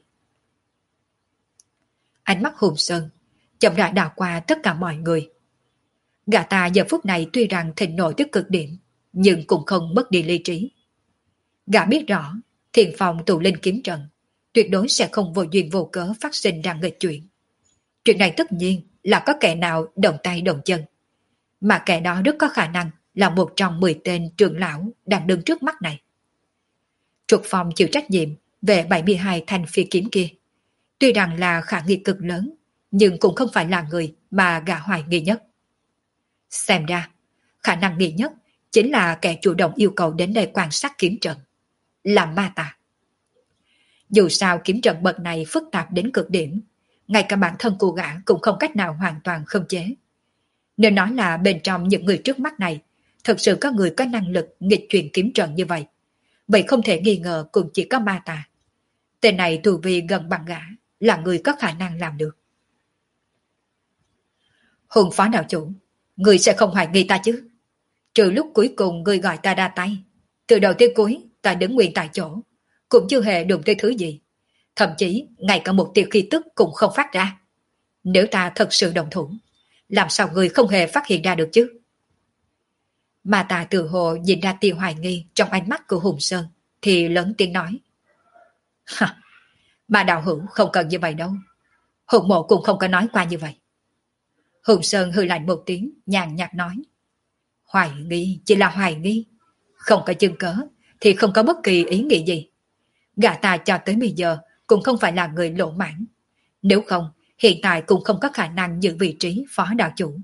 Ánh mắt Hùng Sơn chậm rãi đảo qua tất cả mọi người. Gã ta giờ phút này tuy rằng thịnh nộ tới cực điểm, nhưng cũng không mất đi lý trí. Gã biết rõ, Thiền Phòng tụ linh kiếm trận tuyệt đối sẽ không vô duyên vô cớ phát sinh ra nghịch chuyện. Chuyện này tất nhiên là có kẻ nào động tay động chân, mà kẻ đó rất có khả năng là một trong 10 tên trưởng lão đang đứng trước mắt này. Trục Phong chịu trách nhiệm về 72 thanh phi kiếm kia. Tuy rằng là khả nghi cực lớn, nhưng cũng không phải là người mà gã hoài nghi nhất. Xem ra, khả năng nghi nhất chính là kẻ chủ động yêu cầu đến đây quan sát kiếm trận, là Ma Tà. Dù sao kiếm trận bậc này phức tạp đến cực điểm, ngay cả bản thân của gã cũng không cách nào hoàn toàn khống chế. Nên nói là bên trong những người trước mắt này, thật sự có người có năng lực nghịch chuyển kiếm trận như vậy. Vậy không thể nghi ngờ cũng chỉ có Ma Tà. Tên này tu vi gần bằng gã, là người có khả năng làm được. Hùng phó đạo chủ, người sẽ không hoài nghi ta chứ? Trừ lúc cuối cùng người gọi ta ra tay, từ đầu tới cuối ta đứng nguyên tại chỗ, cũng chưa hề đụng tới thứ gì. thậm chí ngay cả một tia khí tức cũng không phát ra. Nếu ta thật sự đồng thủ, làm sao người không hề phát hiện ra được chứ? Mà ta tự hồ nhìn ra tia hoài nghi trong ánh mắt của Hùng Sơn, thì lớn tiếng nói. Mà đạo hữu không cần như vậy đâu. Hùng mộ cũng không có nói qua như vậy. Hùng Sơn hừ lạnh một tiếng, nhàn nhạt nói. Hoài nghi chỉ là hoài nghi. Không có chứng cớ thì không có bất kỳ ý nghĩ gì. Gã ta cho tới bây giờ cũng không phải là người lỗ mãn. Nếu không, hiện tại cũng không có khả năng giữ vị trí phó đạo chủ.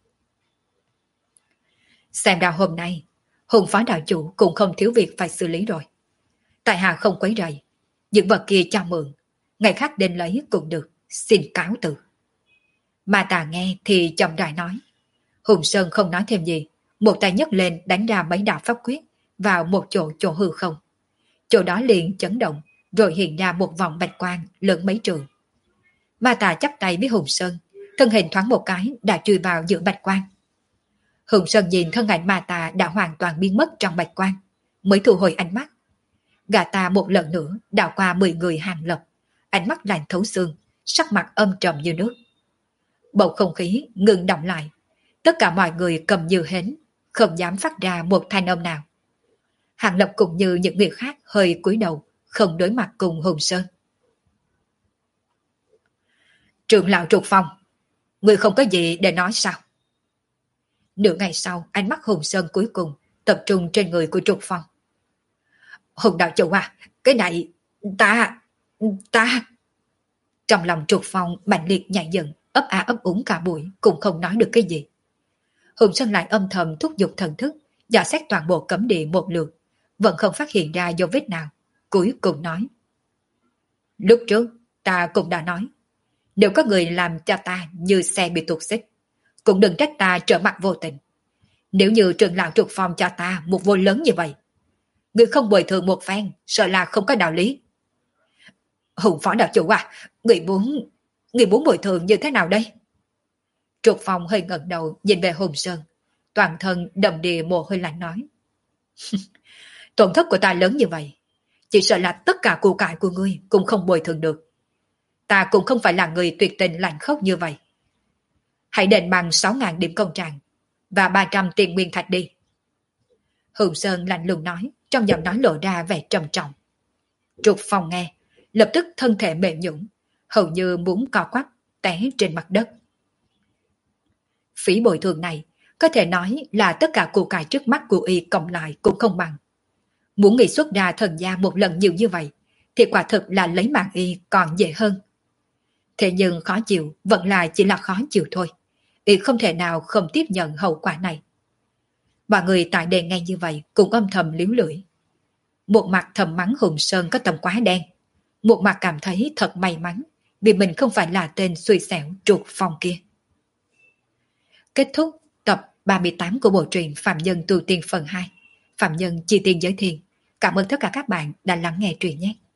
Xem ra hôm nay, Hùng phó đạo chủ cũng không thiếu việc phải xử lý rồi. Tại hạ không quấy rầy, những vật kia cho mượn, ngày khác đến lấy cũng được, xin cáo từ. Mà ta nghe thì chậm rãi nói. Hùng Sơn không nói thêm gì, một tay nhấc lên đánh ra mấy đạo pháp quyết vào một chỗ hư không. Chỗ đó liền chấn động, rồi hiện ra một vòng bạch quang lớn mấy trường. Mà ta chắp tay với Hùng Sơn, thân hình thoáng một cái đã chui vào giữa bạch quang. Hùng Sơn nhìn thân ảnh mà ta đã hoàn toàn biến mất trong bạch quang, mới thu hồi ánh mắt. Gã ta một lần nữa đảo qua 10 người hàng lập, ánh mắt lạnh thấu xương, sắc mặt âm trầm như nước. Bầu không khí ngừng động lại, tất cả mọi người cầm như hến, không dám phát ra một thanh âm nào. Hàng lập cũng như những người khác hơi cúi đầu, không đối mặt cùng Hùng Sơn. Trưởng lão Trục Phong, người không có gì để nói sao? Nửa ngày sau, ánh mắt Hùng Sơn cuối cùng tập trung trên người của Trục Phong. Hùng đạo chủ à, cái này, ta... Trong lòng Trục Phong mạnh liệt nhảy dựng, ấp úng cả buổi, cũng không nói được cái gì. Hùng Sơn lại âm thầm thúc giục thần thức, dò xét toàn bộ cấm địa một lượt, vẫn không phát hiện ra dấu vết nào. Cuối cùng nói. Lúc trước, ta cũng đã nói, nếu có người làm cho ta như xe bị tuột xích, cũng đừng trách ta trở mặt vô tình. Nếu như trưởng lão Trục Phong cho ta một vô lớn như vậy, người không bồi thường một phen, sợ là không có đạo lý. Hùng phó đạo chủ à, người muốn bồi thường như thế nào đây? Trục Phong hơi ngẩng đầu nhìn về Hùng Sơn, toàn thân đầm đìa mồ hôi lạnh nói. Tổn thất của ta lớn như vậy, chỉ sợ là tất cả của cải của ngươi cũng không bồi thường được. Ta cũng không phải là người tuyệt tình lạnh khốc như vậy. Hãy đền bằng 6.000 điểm công trạng và 300 tiền nguyên thạch đi. Hùng Sơn lạnh lùng nói, trong giọng nói lộ ra vẻ trầm trọng. Trục Phong nghe, lập tức thân thể mềm nhũn, hầu như muốn co quắp té trên mặt đất. Phí bồi thường này có thể nói là tất cả của cải trước mắt của y cộng lại cũng không bằng. Muốn nghị xuất ra thần gia một lần nhiều như vậy thì quả thực là lấy mạng y còn dễ hơn. Thế nhưng khó chịu vẫn là chỉ là khó chịu thôi. Y không thể nào không tiếp nhận hậu quả này. Mọi người tại đây nghe như vậy cũng âm thầm liếu lưỡi. Một mặt thầm mắng Hùng Sơn có tầm quá đen, một mặt cảm thấy thật may mắn vì mình không phải là tên xui xẻo Trục Phong kia. Kết thúc tập 38 của bộ truyện Phạm Nhân Tu Tiên phần 2. Phạm Nhân chi tiên giới thiền. Cảm ơn tất cả các bạn đã lắng nghe truyện nhé.